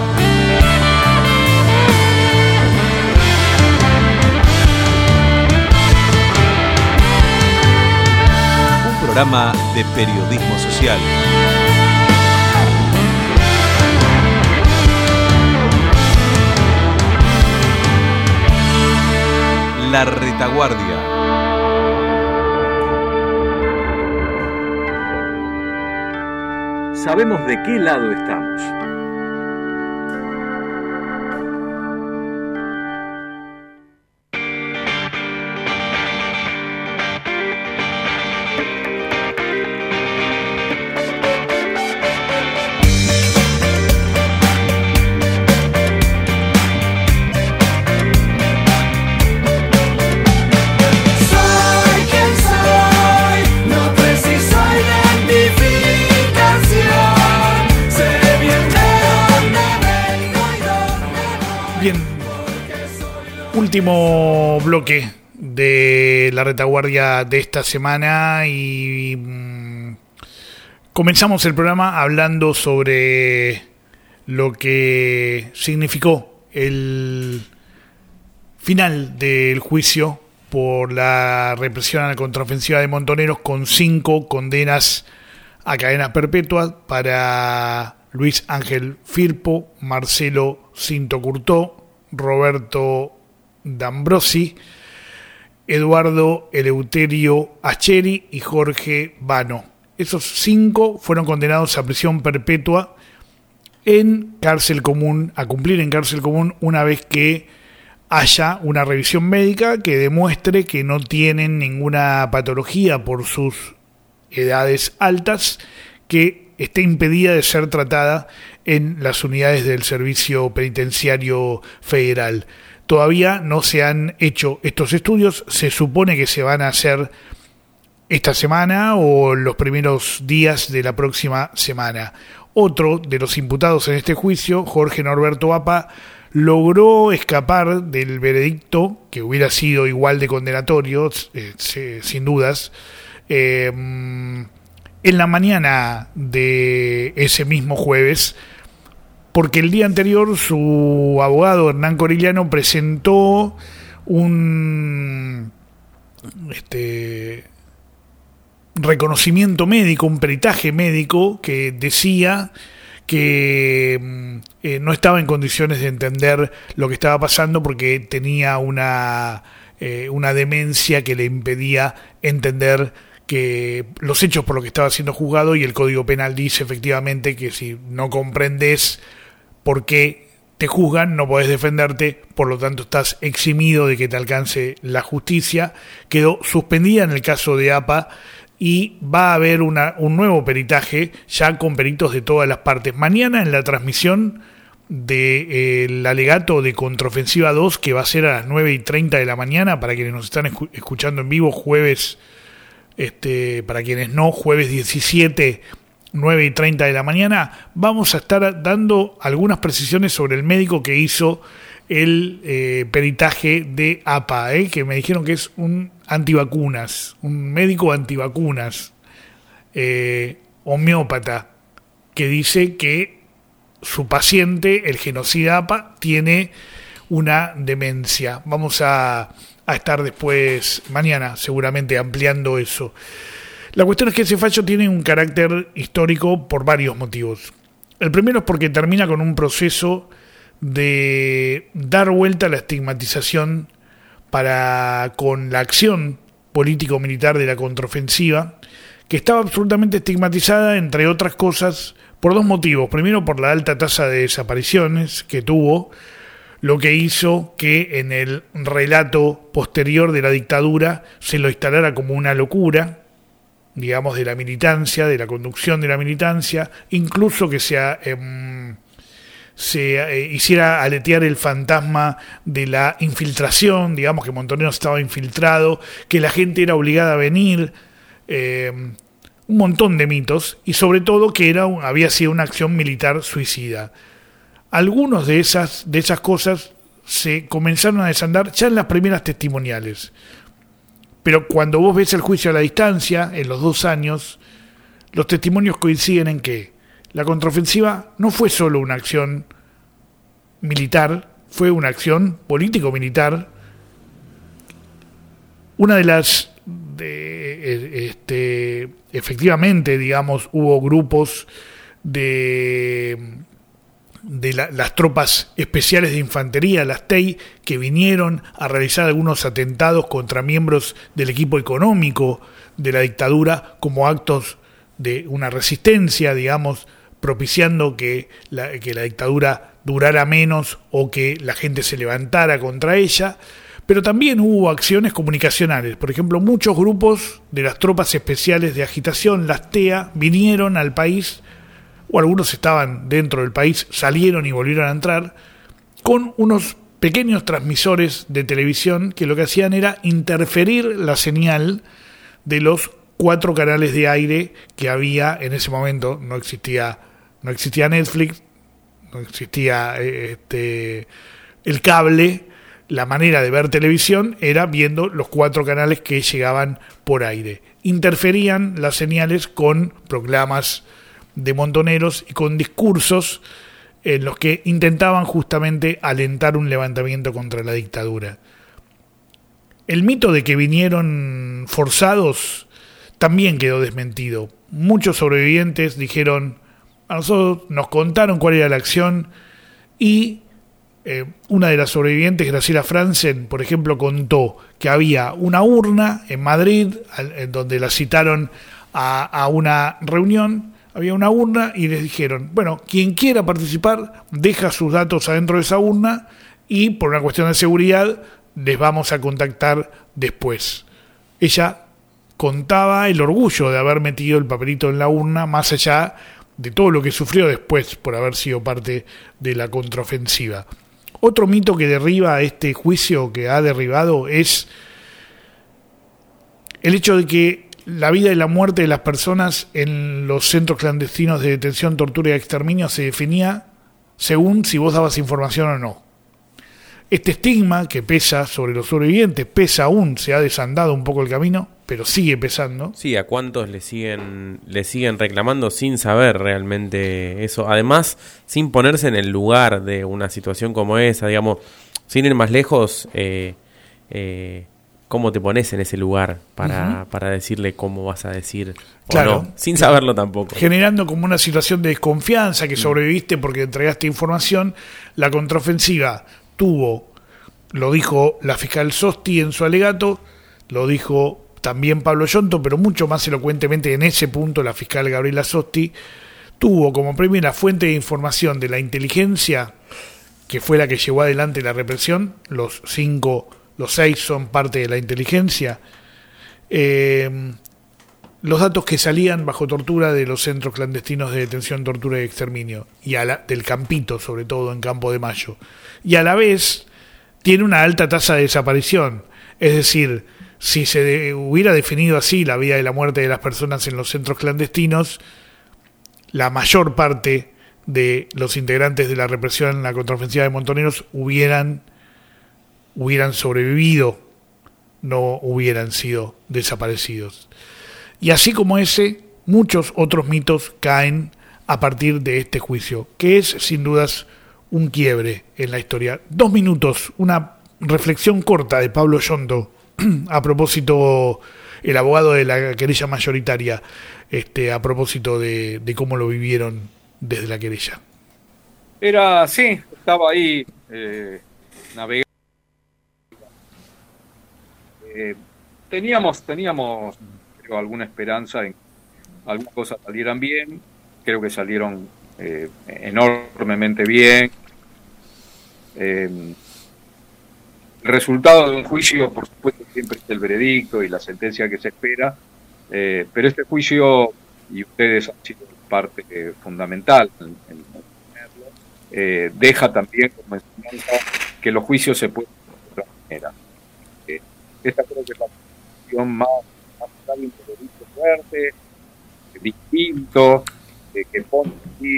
Un programa de periodismo social. La Retaguardia. Sabemos de qué lado estamos. Último bloque de la Retaguardia de esta semana y mmm, comenzamos el programa hablando sobre lo que significó el final del juicio por la represión a la contraofensiva de Montoneros, con cinco condenas a cadena perpetua para Luis Ángel Firpo, Marcelo Cinto Curtó, Roberto D'Ambrosi, Eduardo Eleuterio Acheri y Jorge Vano. Esos cinco fueron condenados a prisión perpetua en cárcel común, a cumplir en cárcel común una vez que haya una revisión médica que demuestre que no tienen ninguna patología por sus edades altas que esté impedida de ser tratada en las unidades del Servicio Penitenciario Federal. Todavía no se han hecho estos estudios, se supone que se van a hacer esta semana o los primeros días de la próxima semana. Otro de los imputados en este juicio, Jorge Norberto Apa, logró escapar del veredicto, que hubiera sido igual de condenatorio, eh, sin dudas, eh, en la mañana de ese mismo jueves, porque el día anterior su abogado Hernán Corigliano presentó un este, reconocimiento médico, un peritaje médico que decía que eh, no estaba en condiciones de entender lo que estaba pasando porque tenía una, eh, una demencia que le impedía entender que los hechos por los que estaba siendo juzgado, y el Código Penal dice efectivamente que si no comprendes por qué te juzgan, no podés defenderte, por lo tanto estás eximido de que te alcance la justicia. Quedó suspendida en el caso de Apa y va a haber una, un nuevo peritaje ya con peritos de todas las partes. Mañana en la transmisión del alegato de Contraofensiva dos, que va a ser a las nueve y treinta de la mañana, para quienes nos están escu- escuchando en vivo, jueves, este, para quienes no, jueves diecisiete, nueve y treinta de la mañana, vamos a estar dando algunas precisiones sobre el médico que hizo el eh, peritaje de Apa, eh, que me dijeron que es un antivacunas, un médico antivacunas, eh, homeópata, que dice que su paciente, el genocida Apa, tiene una demencia. Vamos a, a estar después, mañana seguramente, ampliando eso. La cuestión es que ese fallo tiene un carácter histórico por varios motivos. El primero es porque termina con un proceso de dar vuelta a la estigmatización para con la acción político-militar de la contraofensiva, que estaba absolutamente estigmatizada, entre otras cosas, por dos motivos. Primero, por la alta tasa de desapariciones que tuvo, lo que hizo que en el relato posterior de la dictadura se lo instalara como una locura, digamos, de la militancia, de la conducción de la militancia, incluso que se, eh, se eh, hiciera aletear el fantasma de la infiltración, digamos que Montoneros estaba infiltrado, que la gente era obligada a venir, eh, un montón de mitos, y sobre todo que era un, había sido una acción militar suicida. Algunos de esas, de esas cosas se comenzaron a desandar ya en las primeras testimoniales. Pero cuando vos ves el juicio a la distancia, en los dos años, los testimonios coinciden en que la contraofensiva no fue solo una acción militar, fue una acción político-militar. Una de las... De, este, efectivamente, digamos, hubo grupos de... de la, las tropas especiales de infantería, las T E I, que vinieron a realizar algunos atentados contra miembros del equipo económico de la dictadura como actos de una resistencia, digamos, propiciando que la, que la dictadura durara menos o que la gente se levantara contra ella. Pero también hubo acciones comunicacionales. Por ejemplo, muchos grupos de las tropas especiales de agitación, las T E A, vinieron al país, o algunos estaban dentro del país, salieron y volvieron a entrar, con unos pequeños transmisores de televisión que lo que hacían era interferir la señal de los cuatro canales de aire que había en ese momento. No existía, no existía Netflix, no existía este, el cable. La manera de ver televisión era viendo los cuatro canales que llegaban por aire. Interferían las señales con proclamas de Montoneros y con discursos en los que intentaban justamente alentar un levantamiento contra la dictadura. El mito de que vinieron forzados también quedó desmentido. Muchos sobrevivientes dijeron, a nosotros nos contaron cuál era la acción, y eh, una de las sobrevivientes, Graciela Franzen, por ejemplo, contó que había una urna en Madrid, en donde la citaron a, a una reunión. Había una urna y les dijeron, bueno, quien quiera participar deja sus datos adentro de esa urna y por una cuestión de seguridad les vamos a contactar después. Ella contaba el orgullo de haber metido el papelito en la urna, más allá de todo lo que sufrió después por haber sido parte de la contraofensiva. Otro mito que derriba este juicio, que ha derribado, es el hecho de que la vida y la muerte de las personas en los centros clandestinos de detención, tortura y exterminio se definía según si vos dabas información o no. Este estigma que pesa sobre los sobrevivientes, pesa aún, se ha desandado un poco el camino, pero sigue pesando. Sí, a cuántos le siguen, le siguen reclamando sin saber realmente eso. Además, sin ponerse en el lugar de una situación como esa, digamos, sin ir más lejos, eh, eh, ¿cómo te pones en ese lugar para, uh-huh. para decirle cómo vas a decir o claro, no? Sin saberlo tampoco. Generando como una situación de desconfianza, que sobreviviste porque entregaste información. La contraofensiva tuvo, lo dijo la fiscal Sosti en su alegato, lo dijo también Pablo Yonto, pero mucho más elocuentemente en ese punto la fiscal Gabriela Sosti, tuvo como primera fuente de información de la inteligencia, que fue la que llevó adelante la represión. Los cinco, los seis son parte de la inteligencia, eh, los datos que salían bajo tortura de los centros clandestinos de detención, tortura y exterminio, y a la, del Campito, sobre todo en Campo de Mayo, y a la vez tiene una alta tasa de desaparición. Es decir, si se de, hubiera definido así la vida y la muerte de las personas en los centros clandestinos, la mayor parte de los integrantes de la represión en la contraofensiva de Montoneros hubieran, hubieran sobrevivido, no hubieran sido desaparecidos. Y así como ese, muchos otros mitos caen a partir de este juicio, que es sin dudas un quiebre en la historia. Dos minutos, una reflexión corta de Pablo Yonto, a propósito, el abogado de la querella mayoritaria, este, a propósito de, de cómo lo vivieron desde la querella. Era, sí, estaba ahí eh, navegando. Eh, teníamos, teníamos creo, alguna esperanza en que algunas cosas salieran bien. Creo que salieron eh, enormemente bien. Eh, el resultado de un juicio, por supuesto, siempre es el veredicto y la sentencia que se espera, eh, pero este juicio, y ustedes han sido parte eh, fundamental en, en tenerlo, eh, deja también como enseñanza que los juicios se pueden hacer de otra manera. Eh, esta creo que es la posición más, más de un periodista fuerte, distinto, eh, que pone aquí,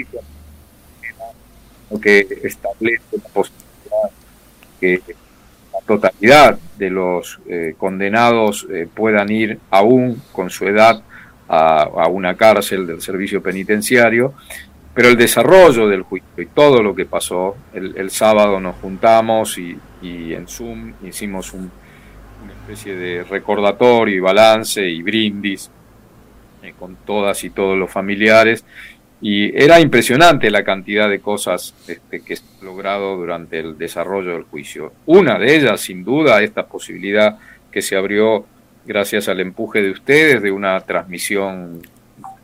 que establece la posibilidad que la totalidad de los eh, condenados eh, puedan ir aún con su edad a, a una cárcel del servicio penitenciario, pero el desarrollo del juicio y todo lo que pasó, el, el sábado nos juntamos y, y en Zoom hicimos un, una especie de recordatorio y balance y brindis eh, con todas y todos los familiares, y era impresionante la cantidad de cosas este, que se ha logrado durante el desarrollo del juicio. Una de ellas, sin duda, esta posibilidad que se abrió gracias al empuje de ustedes de una transmisión de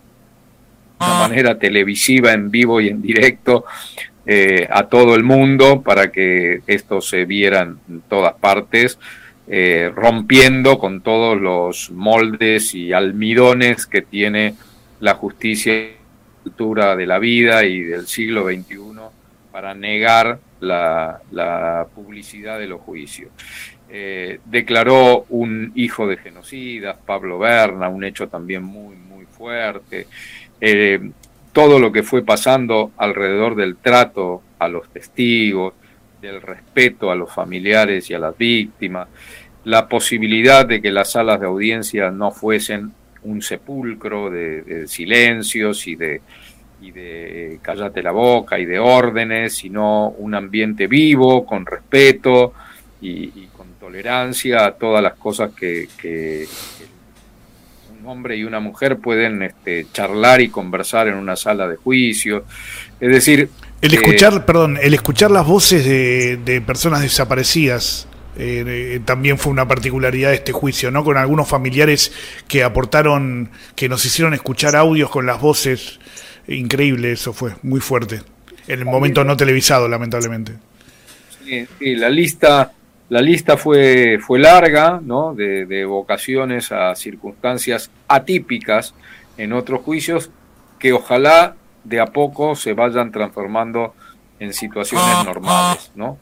una manera televisiva, en vivo y en directo, eh, a todo el mundo, para que esto se viera en todas partes, eh, rompiendo con todos los moldes y almidones que tiene la justicia cultura de la vida y del siglo veintiuno para negar la, la publicidad de los juicios. Eh, declaró un hijo de genocidas, Pablo Berna, un hecho también muy, muy fuerte. Eh, todo lo que fue pasando alrededor del trato a los testigos, del respeto a los familiares y a las víctimas, la posibilidad de que las salas de audiencia no fuesen un sepulcro de, de silencios y de, y de cállate la boca y de órdenes, sino un ambiente vivo, con respeto y, y con tolerancia a todas las cosas que, que, que un hombre y una mujer pueden este, charlar y conversar en una sala de juicio. Es decir, el escuchar, eh, perdón, el escuchar las voces de, de personas desaparecidas. Eh, eh, también fue una particularidad de este juicio, ¿no? Con algunos familiares que aportaron, que nos hicieron escuchar audios con las voces. Increíble, eso fue muy fuerte. En el momento no televisado, lamentablemente. Sí, sí, la lista, la lista fue, fue larga, ¿no? De, de evocaciones a circunstancias atípicas en otros juicios que ojalá de a poco se vayan transformando en situaciones normales, ¿no?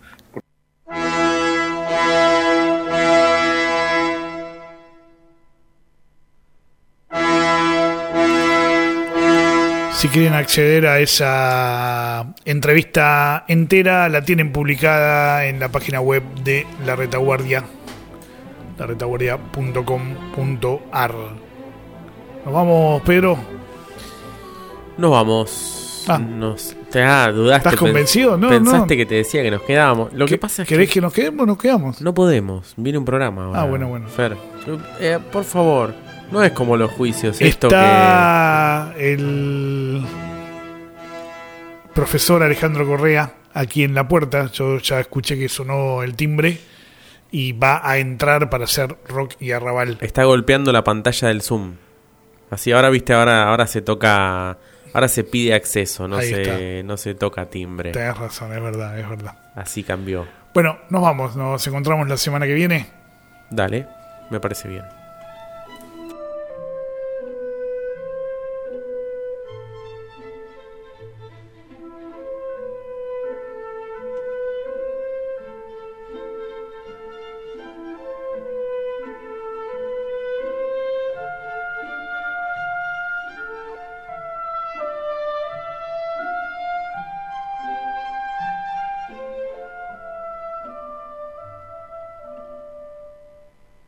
Si quieren acceder a esa entrevista entera, la tienen publicada en la página web de La Retaguardia, la retaguardia punto com punto a r. ¿Nos vamos, Pedro? Nos vamos. Ah. Nos, te, ah, dudaste. ¿Estás convencido? No, pensaste no. que te decía que nos quedábamos. Lo que pasa es ¿Querés que, que nos quedemos? Nos quedamos. No podemos. Viene un programa ahora. Ah, bueno, bueno. Fer, eh, por favor. No es como los juicios. Esto Está que... el profesor Alejandro Correa aquí en la puerta. Yo ya escuché que sonó el timbre y va a entrar para hacer rock y arrabal. Está golpeando la pantalla del Zoom. Así ahora, viste, ahora, ahora se toca, ahora se pide acceso, no se, no se toca timbre. Tenés razón, es verdad, es verdad. Así cambió. Bueno, nos vamos, nos encontramos la semana que viene. Dale, me parece bien.